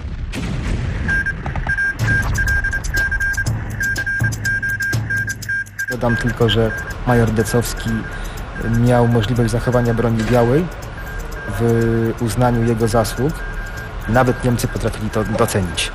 Dodam tylko, że major Decowski miał możliwość zachowania broni białej w uznaniu jego zasług. Nawet Niemcy potrafili to docenić.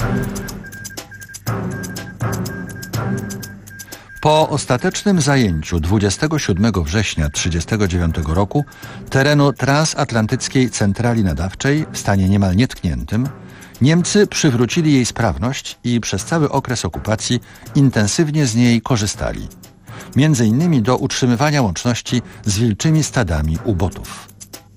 Po ostatecznym zajęciu dwudziestego siódmego września tysiąc dziewięćset trzydziestego dziewiątego roku terenu transatlantyckiej centrali nadawczej w stanie niemal nietkniętym, Niemcy przywrócili jej sprawność i przez cały okres okupacji intensywnie z niej korzystali. Między innymi do utrzymywania łączności z wilczymi stadami ubotów.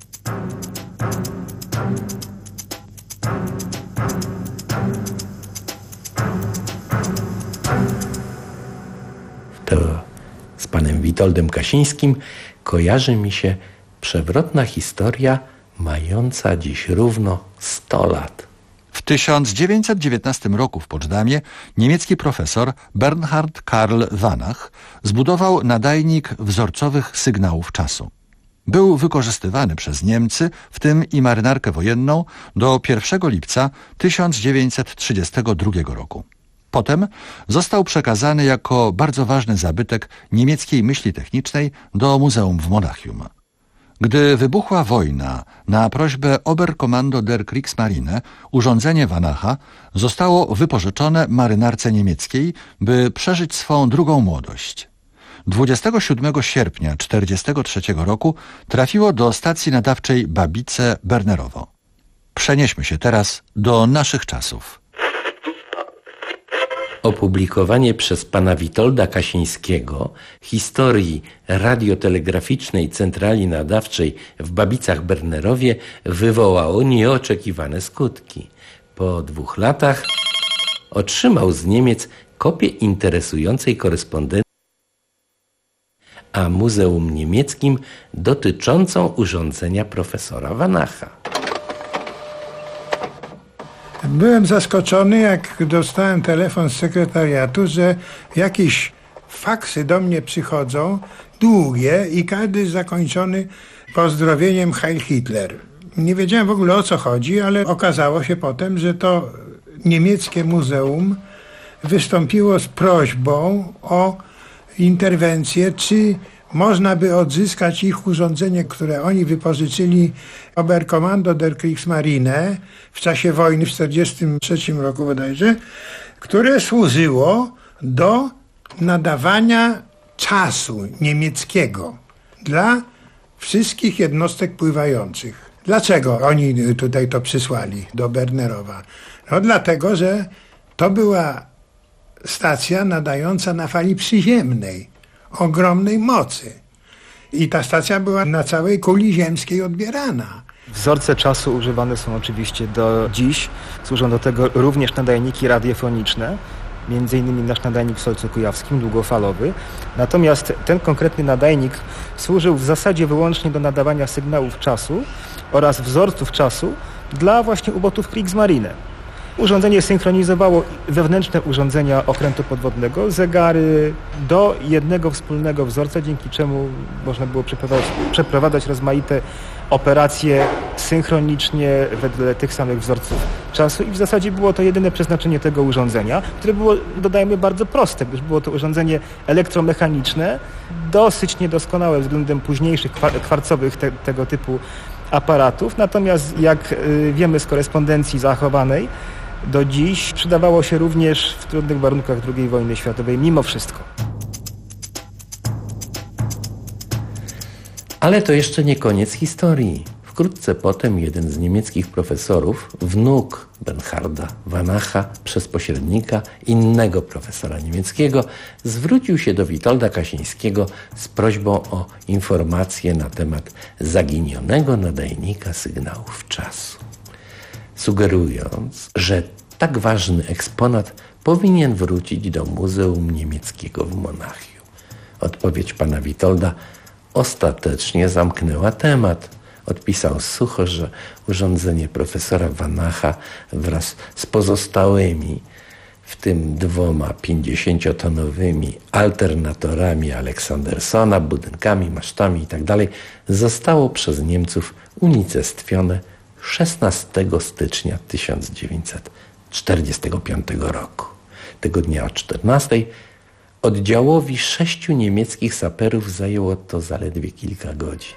To z panem Witoldem Kasińskim kojarzy mi się przewrotna historia mająca dziś równo sto lat. W tysiąc dziewięćset dziewiętnastym roku w Poczdamie niemiecki profesor Bernhard Karl Wanach zbudował nadajnik wzorcowych sygnałów czasu. Był wykorzystywany przez Niemcy, w tym i marynarkę wojenną, do pierwszego lipca tysiąc dziewięćset trzydziestego drugiego roku. Potem został przekazany jako bardzo ważny zabytek niemieckiej myśli technicznej do muzeum w Monachium. Gdy wybuchła wojna, na prośbę Oberkommando der Kriegsmarine urządzenie Wanacha zostało wypożyczone marynarce niemieckiej, by przeżyć swą drugą młodość. dwudziestego siódmego sierpnia tysiąc dziewięćset czterdziestego trzeciego roku trafiło do stacji nadawczej Babice-Bernerowo. Przenieśmy się teraz do naszych czasów. Opublikowanie przez pana Witolda Kasińskiego historii radiotelegraficznej centrali nadawczej w Babicach-Bernerowie wywołało nieoczekiwane skutki. Po dwóch latach otrzymał z Niemiec kopię interesującej korespondencji a Muzeum Niemieckim dotyczącą urządzenia profesora Vanacha. Byłem zaskoczony, jak dostałem telefon z sekretariatu, że jakieś faksy do mnie przychodzą, długie i każdy zakończony pozdrowieniem Heil Hitler. Nie wiedziałem w ogóle, o co chodzi, ale okazało się potem, że to niemieckie muzeum wystąpiło z prośbą o interwencję, czy można by odzyskać ich urządzenie, które oni wypożyczyli Oberkommando der Kriegsmarine w czasie wojny w tysiąc dziewięćset czterdziestym trzecim roku bodajże, które służyło do nadawania czasu niemieckiego dla wszystkich jednostek pływających. Dlaczego oni tutaj to przysłali do Bernerowa? No dlatego, że to była stacja nadająca na fali przyziemnej, ogromnej mocy. I ta stacja była na całej kuli ziemskiej odbierana. Wzorce czasu używane są oczywiście do dziś. Służą do tego również nadajniki radiofoniczne, między innymi nasz nadajnik w Solcu Kujawskim, długofalowy. Natomiast ten konkretny nadajnik służył w zasadzie wyłącznie do nadawania sygnałów czasu oraz wzorców czasu dla właśnie ubotów Kriegsmarine. Urządzenie synchronizowało wewnętrzne urządzenia okrętu podwodnego, zegary do jednego wspólnego wzorca, dzięki czemu można było przeprowadzać, przeprowadzać rozmaite operacje synchronicznie wedle tych samych wzorców czasu i w zasadzie było to jedyne przeznaczenie tego urządzenia, które było, dodajmy, bardzo proste, gdyż było to urządzenie elektromechaniczne, dosyć niedoskonałe względem późniejszych kwarcowych te, tego typu aparatów, natomiast jak y, wiemy z korespondencji zachowanej, do dziś przydawało się również w trudnych warunkach drugiej wojny światowej, mimo wszystko. Ale to jeszcze nie koniec historii. Wkrótce potem jeden z niemieckich profesorów, wnuk Bernharda Vanacha, przez pośrednika innego profesora niemieckiego, zwrócił się do Witolda Kasińskiego z prośbą o informacje na temat zaginionego nadajnika sygnałów czasu, sugerując, że tak ważny eksponat powinien wrócić do Muzeum Niemieckiego w Monachium. Odpowiedź pana Witolda ostatecznie zamknęła temat. Odpisał sucho, że urządzenie profesora Vanacha wraz z pozostałymi, w tym dwoma pięćdziesięciotonowymi alternatorami Aleksandersona, budynkami, masztami itd. zostało przez Niemców unicestwione szesnastego stycznia tysiąc dziewięćset czterdziestego piątego roku. Tego dnia o czternastej oddziałowi sześciu niemieckich saperów zajęło to zaledwie kilka godzin.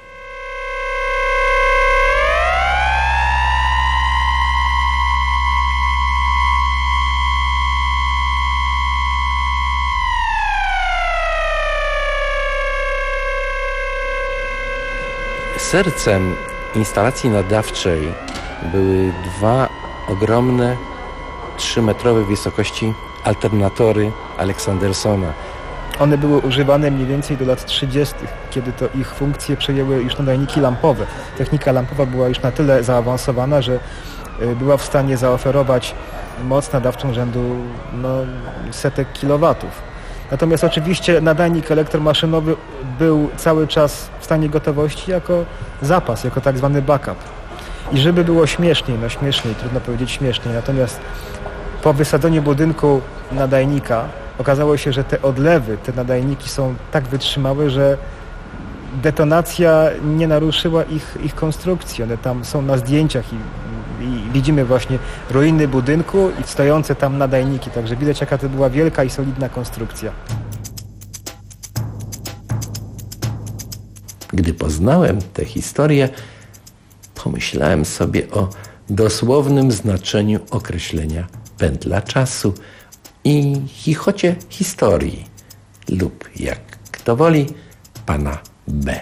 Sercem instalacji nadawczej były dwa ogromne, trzymetrowe wysokości alternatory Aleksandersona. One były używane mniej więcej do lat trzydziestych, kiedy to ich funkcje przejęły już nadajniki lampowe. Technika lampowa była już na tyle zaawansowana, że była w stanie zaoferować moc nadawczą rzędu no, setek kilowatów. Natomiast oczywiście nadajnik elektromaszynowy był cały czas w stanie gotowości jako zapas, jako tak zwany backup. I żeby było śmieszniej, no śmieszniej, trudno powiedzieć śmieszniej, natomiast po wysadzeniu budynku nadajnika okazało się, że te odlewy, te nadajniki są tak wytrzymałe, że detonacja nie naruszyła ich, ich konstrukcji. One tam są na zdjęciach i, i widzimy właśnie ruiny budynku i stojące tam nadajniki. Także widać, jaka to była wielka i solidna konstrukcja. Gdy poznałem tę historię, pomyślałem sobie o dosłownym znaczeniu określenia pętla czasu i chichocie historii lub, jak To woli pana B.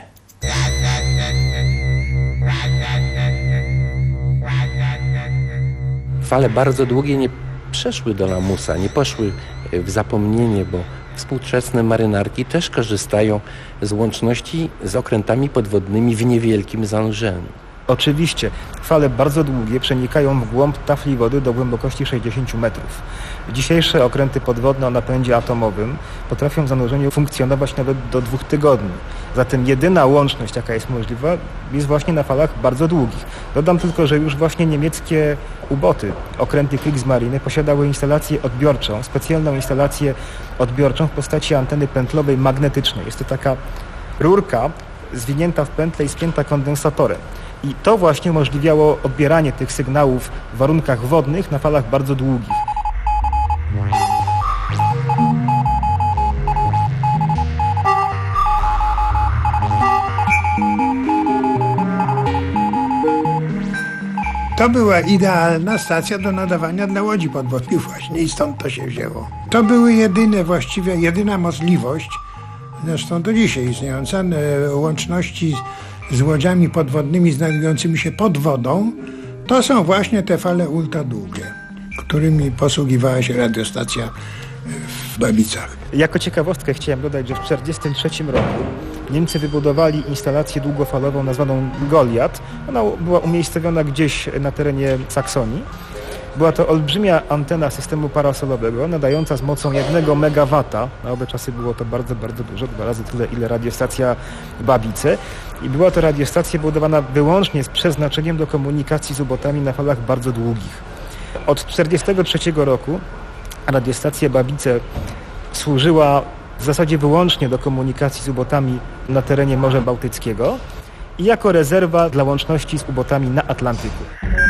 Fale bardzo długie nie przeszły do lamusa, nie poszły w zapomnienie, bo współczesne marynarki też korzystają z łączności z okrętami podwodnymi w niewielkim zanurzeniu. Oczywiście, fale bardzo długie przenikają w głąb tafli wody do głębokości sześćdziesiąt metrów. Dzisiejsze okręty podwodne o napędzie atomowym potrafią w zanurzeniu funkcjonować nawet do dwóch tygodni. Zatem jedyna łączność, jaka jest możliwa, jest właśnie na falach bardzo długich. Dodam tylko, że już właśnie niemieckie uboty, okręty Kriegsmarine posiadały instalację odbiorczą, specjalną instalację odbiorczą w postaci anteny pętlowej magnetycznej. Jest to taka rurka zwinięta w pętlę i spięta kondensatorem. I to właśnie umożliwiało odbieranie tych sygnałów w warunkach wodnych na falach bardzo długich. To była idealna stacja do nadawania dla łodzi podwodnych właśnie i stąd to się wzięło. To były jedyne właściwie, jedyna możliwość, zresztą do dzisiaj istniejąca, łączności z łodziami podwodnymi znajdującymi się pod wodą, to są właśnie te fale ultradługie, którymi posługiwała się radiostacja w Babicach. Jako ciekawostkę chciałem dodać, że w tysiąc dziewięćset czterdziestym trzecim roku Niemcy wybudowali instalację długofalową nazwaną Goliat. Ona była umiejscowiona gdzieś na terenie Saksonii. Była to olbrzymia antena systemu parasolowego, nadająca z mocą jednego megawata. Na owe czasy było to bardzo, bardzo dużo, dwa razy tyle, ile radiostacja Babice. I była to radiostacja budowana wyłącznie z przeznaczeniem do komunikacji z ubotami na falach bardzo długich. Od tysiąc dziewięćset czterdziestego trzeciego roku radiostacja Babice służyła w zasadzie wyłącznie do komunikacji z ubotami na terenie Morza Bałtyckiego i jako rezerwa dla łączności z ubotami na Atlantyku.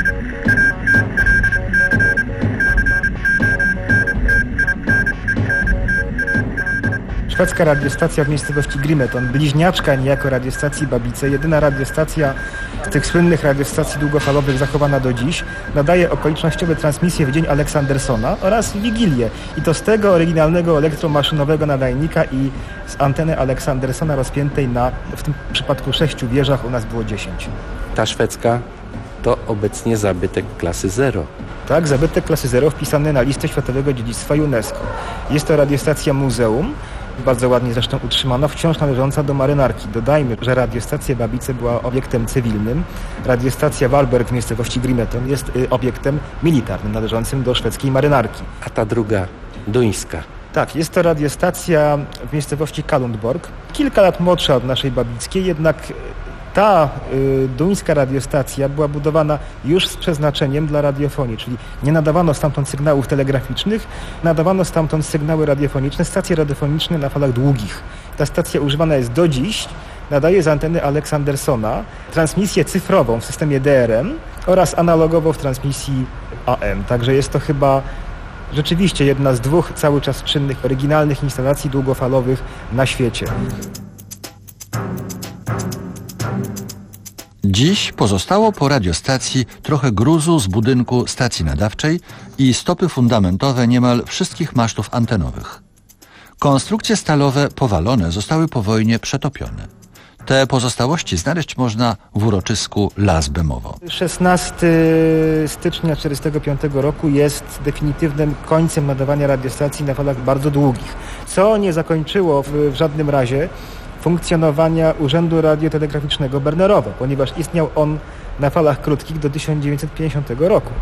Szwedzka radiostacja w miejscowości Grimeton, bliźniaczka niejako radiostacji Babice, jedyna radiostacja z tych słynnych radiostacji długofalowych zachowana do dziś, nadaje okolicznościowe transmisje w dzień Aleksandersona oraz w Wigilię. I to z tego oryginalnego elektromaszynowego nadajnika i z anteny Aleksandersona rozpiętej na, w tym przypadku, sześciu wieżach, u nas było dziesięć. Ta szwedzka to obecnie zabytek klasy zero. Tak, zabytek klasy zero wpisany na listę Światowego Dziedzictwa UNESCO. Jest to radiostacja muzeum, bardzo ładnie zresztą utrzymana, wciąż należąca do marynarki. Dodajmy, że radiostacja Babice była obiektem cywilnym. Radiostacja Walberg w miejscowości Grimeton jest y, obiektem militarnym należącym do szwedzkiej marynarki. A ta druga, duńska. Tak, jest to radiostacja w miejscowości Kalundborg. Kilka lat młodsza od naszej babickiej, jednak ta y, duńska radiostacja była budowana już z przeznaczeniem dla radiofonii, czyli nie nadawano stamtąd sygnałów telegraficznych, nadawano stamtąd sygnały radiofoniczne, stacje radiofoniczne na falach długich. Ta stacja używana jest do dziś, nadaje z anteny Aleksandersona transmisję cyfrową w systemie D R M oraz analogowo w transmisji A M. Także jest to chyba rzeczywiście jedna z dwóch cały czas czynnych, oryginalnych instalacji długofalowych na świecie. Dziś pozostało po radiostacji trochę gruzu z budynku stacji nadawczej i stopy fundamentowe niemal wszystkich masztów antenowych. Konstrukcje stalowe powalone zostały po wojnie przetopione. Te pozostałości znaleźć można w uroczysku Las Bemowo. szesnastego stycznia tysiąc dziewięćset czterdziestego piątego roku jest definitywnym końcem nadawania radiostacji na falach bardzo długich, co nie zakończyło w, w żadnym razie funkcjonowania Urzędu Radiotelegraficznego Bernerowo, ponieważ istniał on na falach krótkich do tysiąc dziewięćset pięćdziesiątego roku.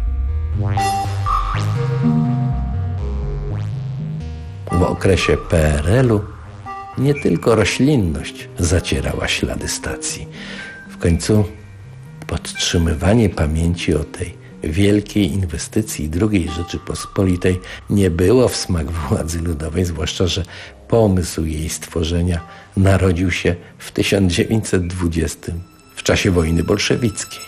W okresie P R L u nie tylko roślinność zacierała ślady stacji. W końcu podtrzymywanie pamięci o tej wielkiej inwestycji drugiej Rzeczypospolitej nie było w smak władzy ludowej, zwłaszcza że pomysł jej stworzenia narodził się w tysiąc dziewięćset dwudziestym w czasie wojny bolszewickiej.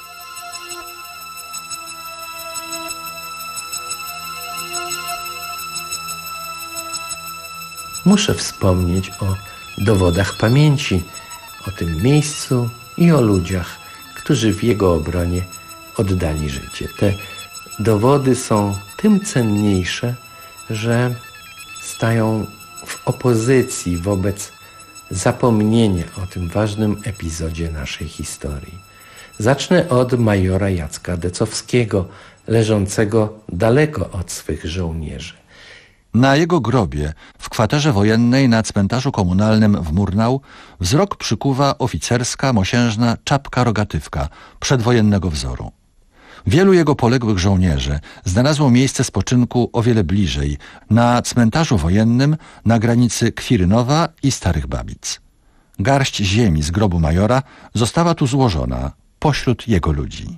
Muszę wspomnieć o dowodach pamięci, o tym miejscu i o ludziach, którzy w jego obronie oddali życie. Te dowody są tym cenniejsze, że stają w opozycji wobec zapomnienia o tym ważnym epizodzie naszej historii. Zacznę od majora Jacka Decowskiego, leżącego daleko od swych żołnierzy. Na jego grobie w kwaterze wojennej na cmentarzu komunalnym w Murnau wzrok przykuwa oficerska, mosiężna czapka rogatywka przedwojennego wzoru. Wielu jego poległych żołnierzy znalazło miejsce spoczynku o wiele bliżej, na cmentarzu wojennym na granicy Kwirynowa i Starych Babic. Garść ziemi z grobu majora została tu złożona pośród jego ludzi.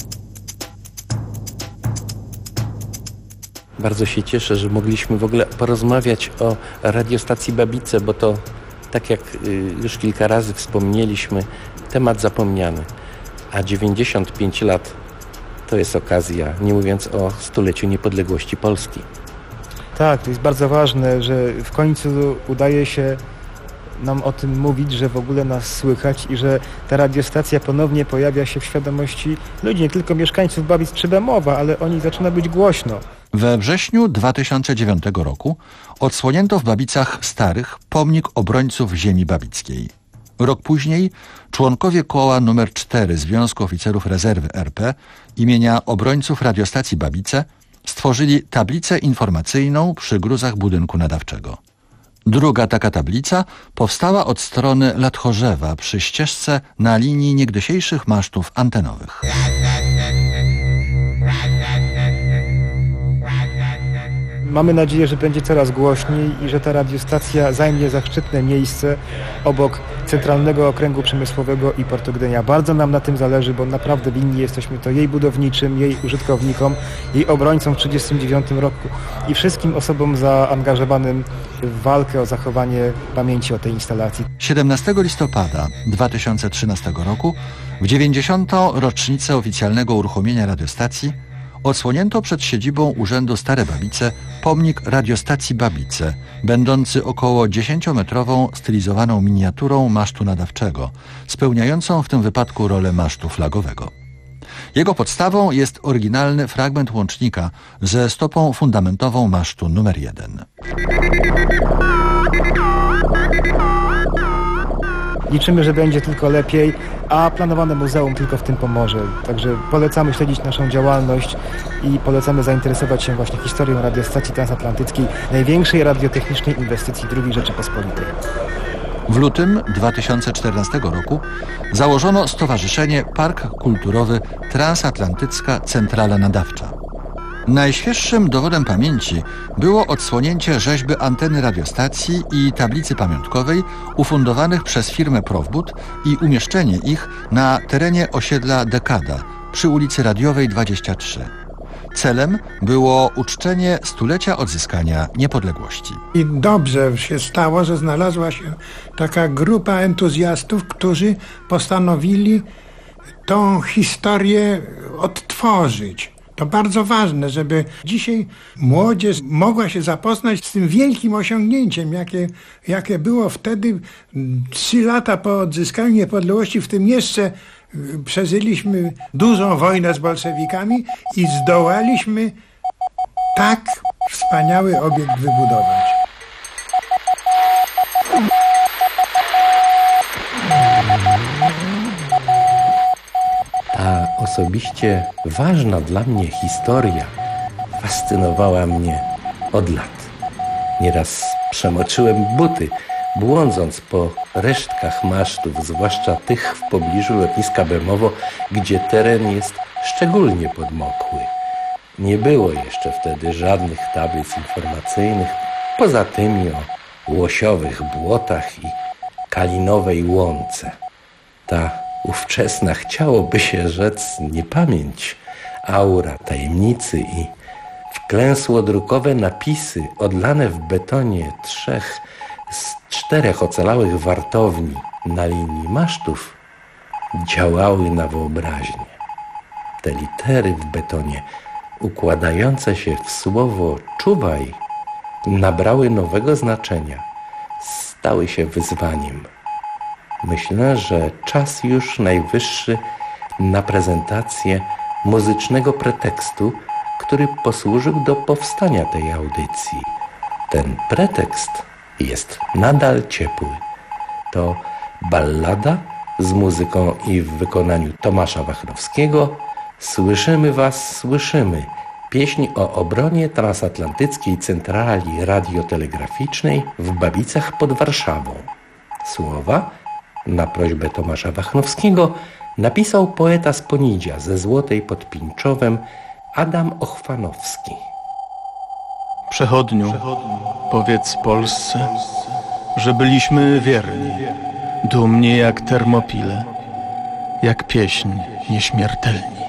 Bardzo się cieszę, że mogliśmy w ogóle porozmawiać o radiostacji Babice, bo to, tak jak już kilka razy wspomnieliśmy, temat zapomniany. A dziewięćdziesiąt pięć lat to jest okazja, nie mówiąc o stuleciu niepodległości Polski. Tak, to jest bardzo ważne, że w końcu udaje się nam o tym mówić, że w ogóle nas słychać i że ta radiostacja ponownie pojawia się w świadomości ludzi, nie tylko mieszkańców Babic czy Bemowa, ale o niej zaczyna być głośno. We wrześniu dwa tysiące dziewiątego roku odsłonięto w Babicach Starych pomnik obrońców ziemi babickiej. Rok później członkowie koła numer cztery Związku Oficerów Rezerwy R P imienia obrońców radiostacji Babice stworzyli tablicę informacyjną przy gruzach budynku nadawczego. Druga taka tablica powstała od strony Latchorzewa przy ścieżce na linii niegdysiejszych masztów antenowych. Mamy nadzieję, że będzie coraz głośniej i że ta radiostacja zajmie zaszczytne miejsce obok Centralnego Okręgu Przemysłowego i Portu Gdynia. Bardzo nam na tym zależy, bo naprawdę winni jesteśmy to jej budowniczym, jej użytkownikom, jej obrońcom w tysiąc dziewięćset trzydziestym dziewiątym roku i wszystkim osobom zaangażowanym w walkę o zachowanie pamięci o tej instalacji. siedemnastego listopada dwa tysiące trzynastego roku, w dziewięćdziesiątą rocznicę oficjalnego uruchomienia radiostacji, odsłonięto przed siedzibą Urzędu Stare Babice pomnik radiostacji Babice, będący około dziesięciometrową stylizowaną miniaturą masztu nadawczego, spełniającą w tym wypadku rolę masztu flagowego. Jego podstawą jest oryginalny fragment łącznika ze stopą fundamentową masztu numer jeden. Liczymy, że będzie tylko lepiej, a planowane muzeum tylko w tym pomoże. Także polecamy śledzić naszą działalność i polecamy zainteresować się właśnie historią radiostacji transatlantyckiej, największej radiotechnicznej inwestycji drugiej Rzeczypospolitej. W lutym dwa tysiące czternastego roku założono Stowarzyszenie Park Kulturowy Transatlantycka Centrala Nadawcza. Najświeższym dowodem pamięci było odsłonięcie rzeźby anteny radiostacji i tablicy pamiątkowej ufundowanych przez firmę Profbud i umieszczenie ich na terenie osiedla Dekada przy ulicy Radiowej dwadzieścia trzy. Celem było uczczenie stulecia odzyskania niepodległości. I dobrze się stało, że znalazła się taka grupa entuzjastów, którzy postanowili tą historię odtworzyć. To bardzo ważne, żeby dzisiaj młodzież mogła się zapoznać z tym wielkim osiągnięciem, jakie, jakie było wtedy, trzy lata po odzyskaniu niepodległości, w tym jeszcze przeżyliśmy dużą wojnę z bolszewikami i zdołaliśmy tak wspaniały obiekt wybudować. Ta osobiście ważna dla mnie historia fascynowała mnie od lat. Nieraz przemoczyłem buty, błądząc po resztkach masztów, zwłaszcza tych w pobliżu lotniska Bemowo, gdzie teren jest szczególnie podmokły. Nie było jeszcze wtedy żadnych tablic informacyjnych, poza tymi o łosiowych błotach i kalinowej łące. Ta ówczesna, chciałoby się rzec, niepamięć, aura tajemnicy i wklęsłodrukowe napisy odlane w betonie trzech z czterech ocalałych wartowni na linii masztów działały na wyobraźnię. Te litery w betonie, układające się w słowo czuwaj, nabrały nowego znaczenia, stały się wyzwaniem. Myślę, że czas już najwyższy na prezentację muzycznego pretekstu, który posłużył do powstania tej audycji. Ten pretekst jest nadal ciepły. To ballada z muzyką i w wykonaniu Tomasza Wachnowskiego. Słyszymy was, słyszymy. Pieśń o obronie transatlantyckiej centrali radiotelegraficznej w Babicach pod Warszawą. Słowa na prośbę Tomasza Wachnowskiego napisał poeta z Ponidzia ze Złotej pod Pińczowem Adam Ochwanowski. Przechodniu, powiedz Polsce, że byliśmy wierni, dumni jak Termopile, jak pieśń nieśmiertelni.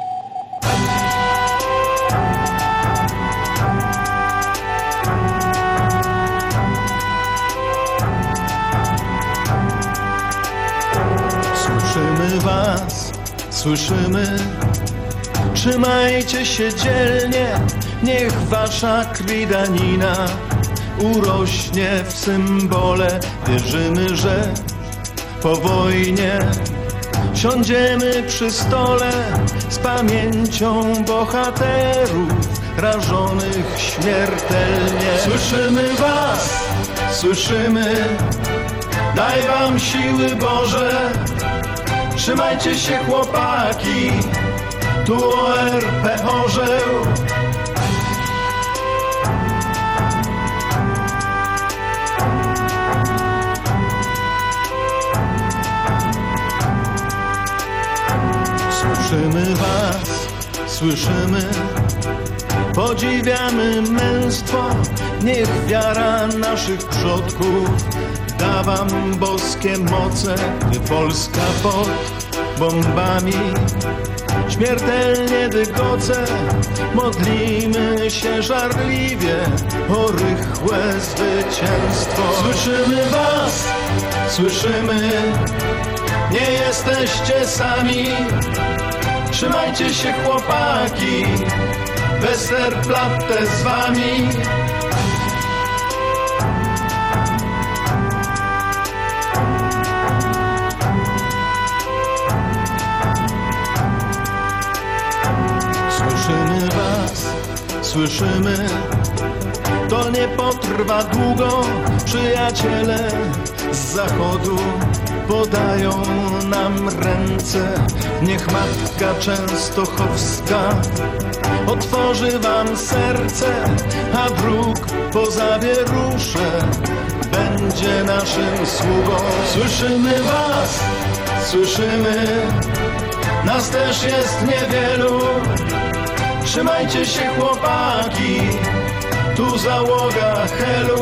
Słyszymy was, słyszymy. Trzymajcie się dzielnie, niech wasza krwi danina urośnie w symbole. Wierzymy, że po wojnie siądziemy przy stole z pamięcią bohaterów rażonych śmiertelnie. Słyszymy was, słyszymy, daj wam siły Boże. Trzymajcie się chłopaki, tu O R P orzeł. Słyszymy was, słyszymy, podziwiamy męstwo, niech wiara naszych przodków da wam boskie moce, gdy Polska pod bombami śmiertelnie dygoce. Modlimy się żarliwie o rychłe zwycięstwo. Słyszymy was, słyszymy, nie jesteście sami. Trzymajcie się chłopaki, Westerplatte z wami. Słyszymy was, słyszymy, to nie potrwa długo. Przyjaciele z zachodu podają nam ręce. Niech Matka Częstochowska otworzy wam serce, a wróg po zawierusze będzie naszym sługą. Słyszymy was, słyszymy, nas też jest niewielu. Trzymajcie się chłopaki, tu załoga Helu.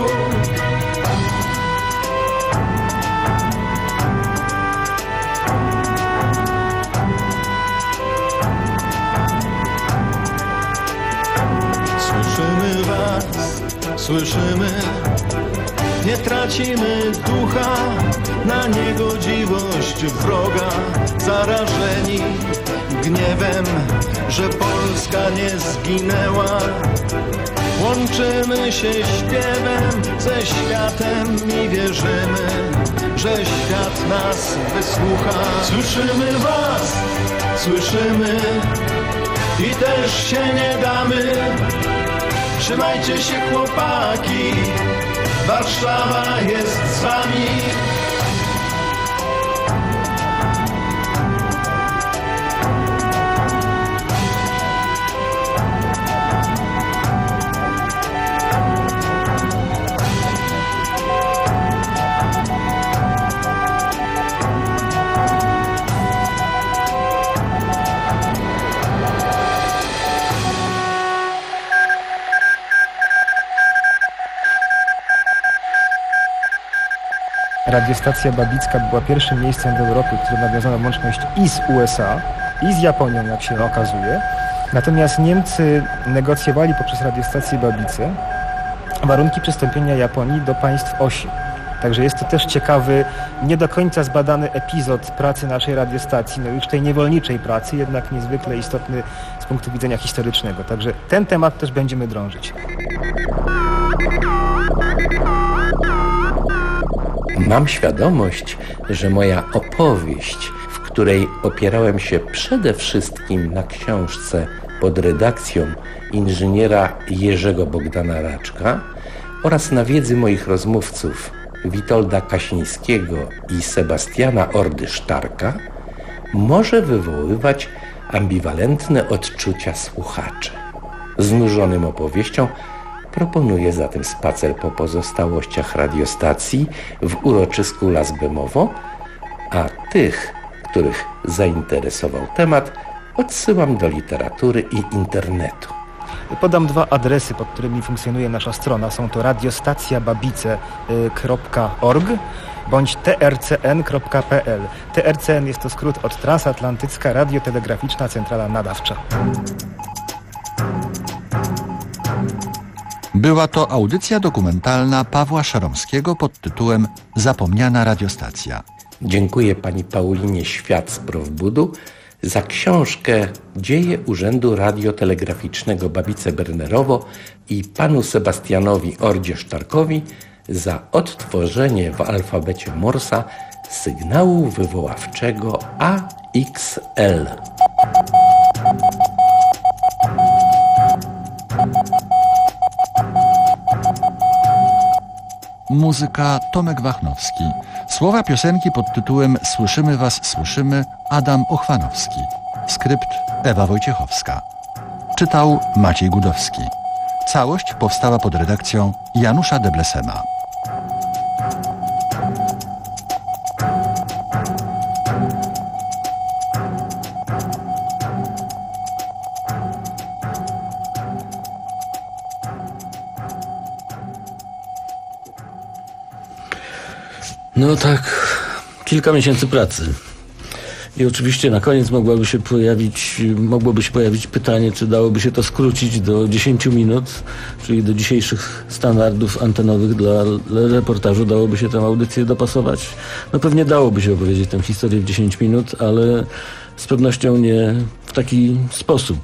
Słyszymy was, słyszymy, nie tracimy ducha na niegodziwość wroga. Zarażeni gniewem, że Polska nie zginęła, łączymy się śpiewem ze światem i wierzymy, że świat nas wysłucha. Słyszymy was, słyszymy i też się nie damy. Trzymajcie się chłopaki, Warszawa jest z wami. Radiostacja Babicka była pierwszym miejscem w Europie, które nawiązano łączność i z U S A, i z Japonią, jak się okazuje. Natomiast Niemcy negocjowali poprzez radiostację Babice warunki przystąpienia Japonii do państw osi. Także jest to też ciekawy, nie do końca zbadany epizod pracy naszej radiostacji, no już tej niewolniczej pracy, jednak niezwykle istotny z punktu widzenia historycznego. Także ten temat też będziemy drążyć. Mam świadomość, że moja opowieść, w której opierałem się przede wszystkim na książce pod redakcją inżyniera Jerzego Bogdana Raczka, oraz na wiedzy moich rozmówców Witolda Kasińskiego i Sebastiana Ordy-Sztarka może wywoływać ambiwalentne odczucia słuchaczy. Znużonym opowieścią proponuję zatem spacer po pozostałościach radiostacji w uroczysku Las Bemowo, a tych, których zainteresował temat, odsyłam do literatury i internetu. Podam dwa adresy, pod którymi funkcjonuje nasza strona. Są to radiostacja-babice kropka org bądź t r c n kropka p l. T R C N jest to skrót od Transatlantycka Radiotelegraficzna Centrala Nadawcza. Była to audycja dokumentalna Pawła Szaromskiego pod tytułem Zapomniana radiostacja. Dziękuję pani Paulinie Świat z Profbudu za książkę Dzieje Urzędu Radiotelegraficznego Babice-Bernerowo i panu Sebastianowi Ordzie-Sztarkowi za odtworzenie w alfabecie Morsa sygnału wywoławczego A X L. Muzyka Tomek Wachnowski. Słowa piosenki pod tytułem Słyszymy Was, słyszymy Adam Ochwanowski. Skrypt Ewa Wojciechowska. Czytał Maciej Gudowski. Całość powstała pod redakcją Janusza Deblesema. No tak, kilka miesięcy pracy. I oczywiście na koniec mogłoby się pojawić, mogłoby się pojawić pytanie, czy dałoby się to skrócić do dziesięciu minut, czyli do dzisiejszych standardów antenowych dla reportażu, dałoby się tę audycję dopasować. No pewnie dałoby się opowiedzieć tę historię w dziesięć minut, ale z pewnością nie w taki sposób.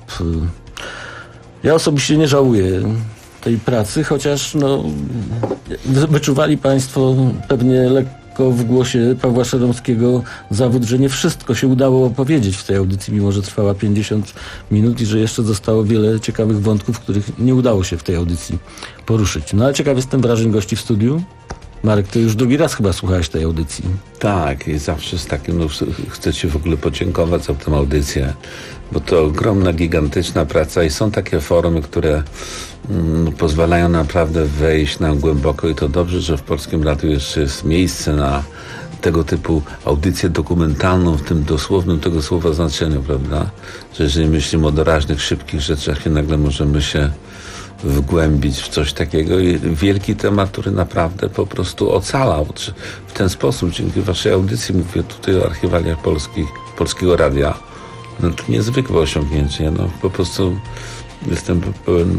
Ja osobiście nie żałuję tej pracy, chociaż no, wyczuwali Państwo pewnie lekko w głosie Pawła Szaromskiego zawód, że nie wszystko się udało opowiedzieć w tej audycji, mimo że trwała pięćdziesiąt minut i że jeszcze zostało wiele ciekawych wątków, których nie udało się w tej audycji poruszyć. No ale ciekaw jestem wrażeń gości w studiu. Marek, ty już drugi raz chyba słuchałeś tej audycji. Tak, i zawsze z takim, no, chcę ci w ogóle podziękować za tę audycję, bo to ogromna, gigantyczna praca i są takie forum, które mm, pozwalają naprawdę wejść na głęboko i to dobrze, że w Polskim Radiu jeszcze jest miejsce na tego typu audycję dokumentalną w tym dosłownym tego słowa znaczeniu, prawda? Że jeżeli myślimy o doraźnych, szybkich rzeczach i nagle możemy się wgłębić w coś takiego i wielki temat, który naprawdę po prostu ocalał. W ten sposób, dzięki waszej audycji, mówię tutaj o archiwaliach polskich, Polskiego Radia, no to niezwykłe osiągnięcie. No, po prostu jestem pełen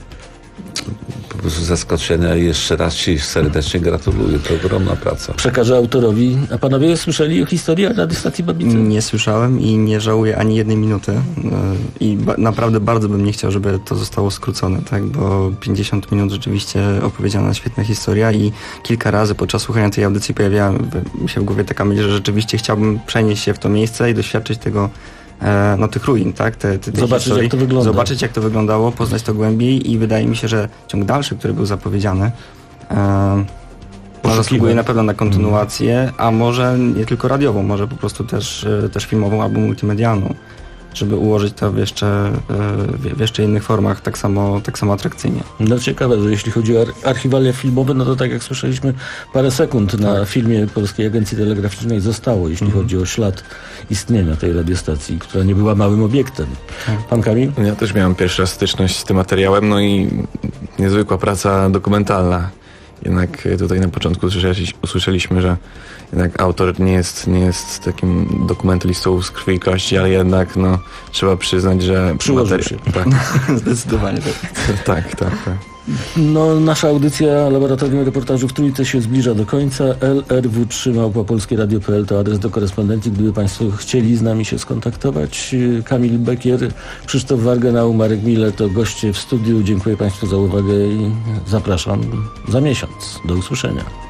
po prostu zaskoczenia i jeszcze raz ci serdecznie gratuluję. To ogromna praca. Przekażę autorowi. A panowie słyszeli o historii radiostacji Babice? Nie słyszałem i nie żałuję ani jednej minuty. I ba- naprawdę bardzo bym nie chciał, żeby to zostało skrócone, tak? Bo pięćdziesiąt minut rzeczywiście opowiedziana świetna historia i kilka razy podczas słuchania tej audycji pojawiała mi się w głowie taka myśl, że rzeczywiście chciałbym przenieść się w to miejsce i doświadczyć tego, no tych ruin, tak? Te, te, te Zobaczyć, historii. jak to wygląda. Zobaczyć, jak to wyglądało, poznać to głębiej i wydaje mi się, że ciąg dalszy, który był zapowiedziany, e, no, zasługuje na pewno na kontynuację, hmm. a może nie tylko radiową, może po prostu też, też filmową albo multimedialną, żeby ułożyć to w jeszcze, w jeszcze innych formach tak samo, tak samo atrakcyjnie. No ciekawe, że jeśli chodzi o archiwalia filmowe, no to tak jak słyszeliśmy, parę sekund na tak. filmie Polskiej Agencji Telegraficznej zostało, jeśli mhm. chodzi o ślad istnienia tej radiostacji, która nie była małym obiektem. Tak. Pan Kamil? Ja też miałem pierwszy raz styczność z tym materiałem, no i niezwykła praca dokumentalna. Jednak tutaj na początku usłyszeliśmy, że jednak autor nie jest, nie jest takim dokumentalistą z krwi i kości, ale jednak no, trzeba przyznać, że... Przyłożył się. Tak. Zdecydowanie tak. tak, tak, tak. No, nasza audycja Laboratorium Reportażu w Trójce się zbliża do końca. L R W trzy małpa polskie radio kropka p l to adres do korespondencji, gdyby Państwo chcieli z nami się skontaktować. Kamil Bekier, Krzysztof Wargenau, Marek Miller to goście w studiu. Dziękuję Państwu za uwagę i zapraszam za miesiąc. Do usłyszenia.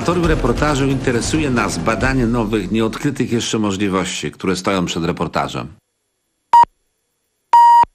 Laboratorium Reportażu interesuje nas badanie nowych, nieodkrytych jeszcze możliwości, które stoją przed reportażem.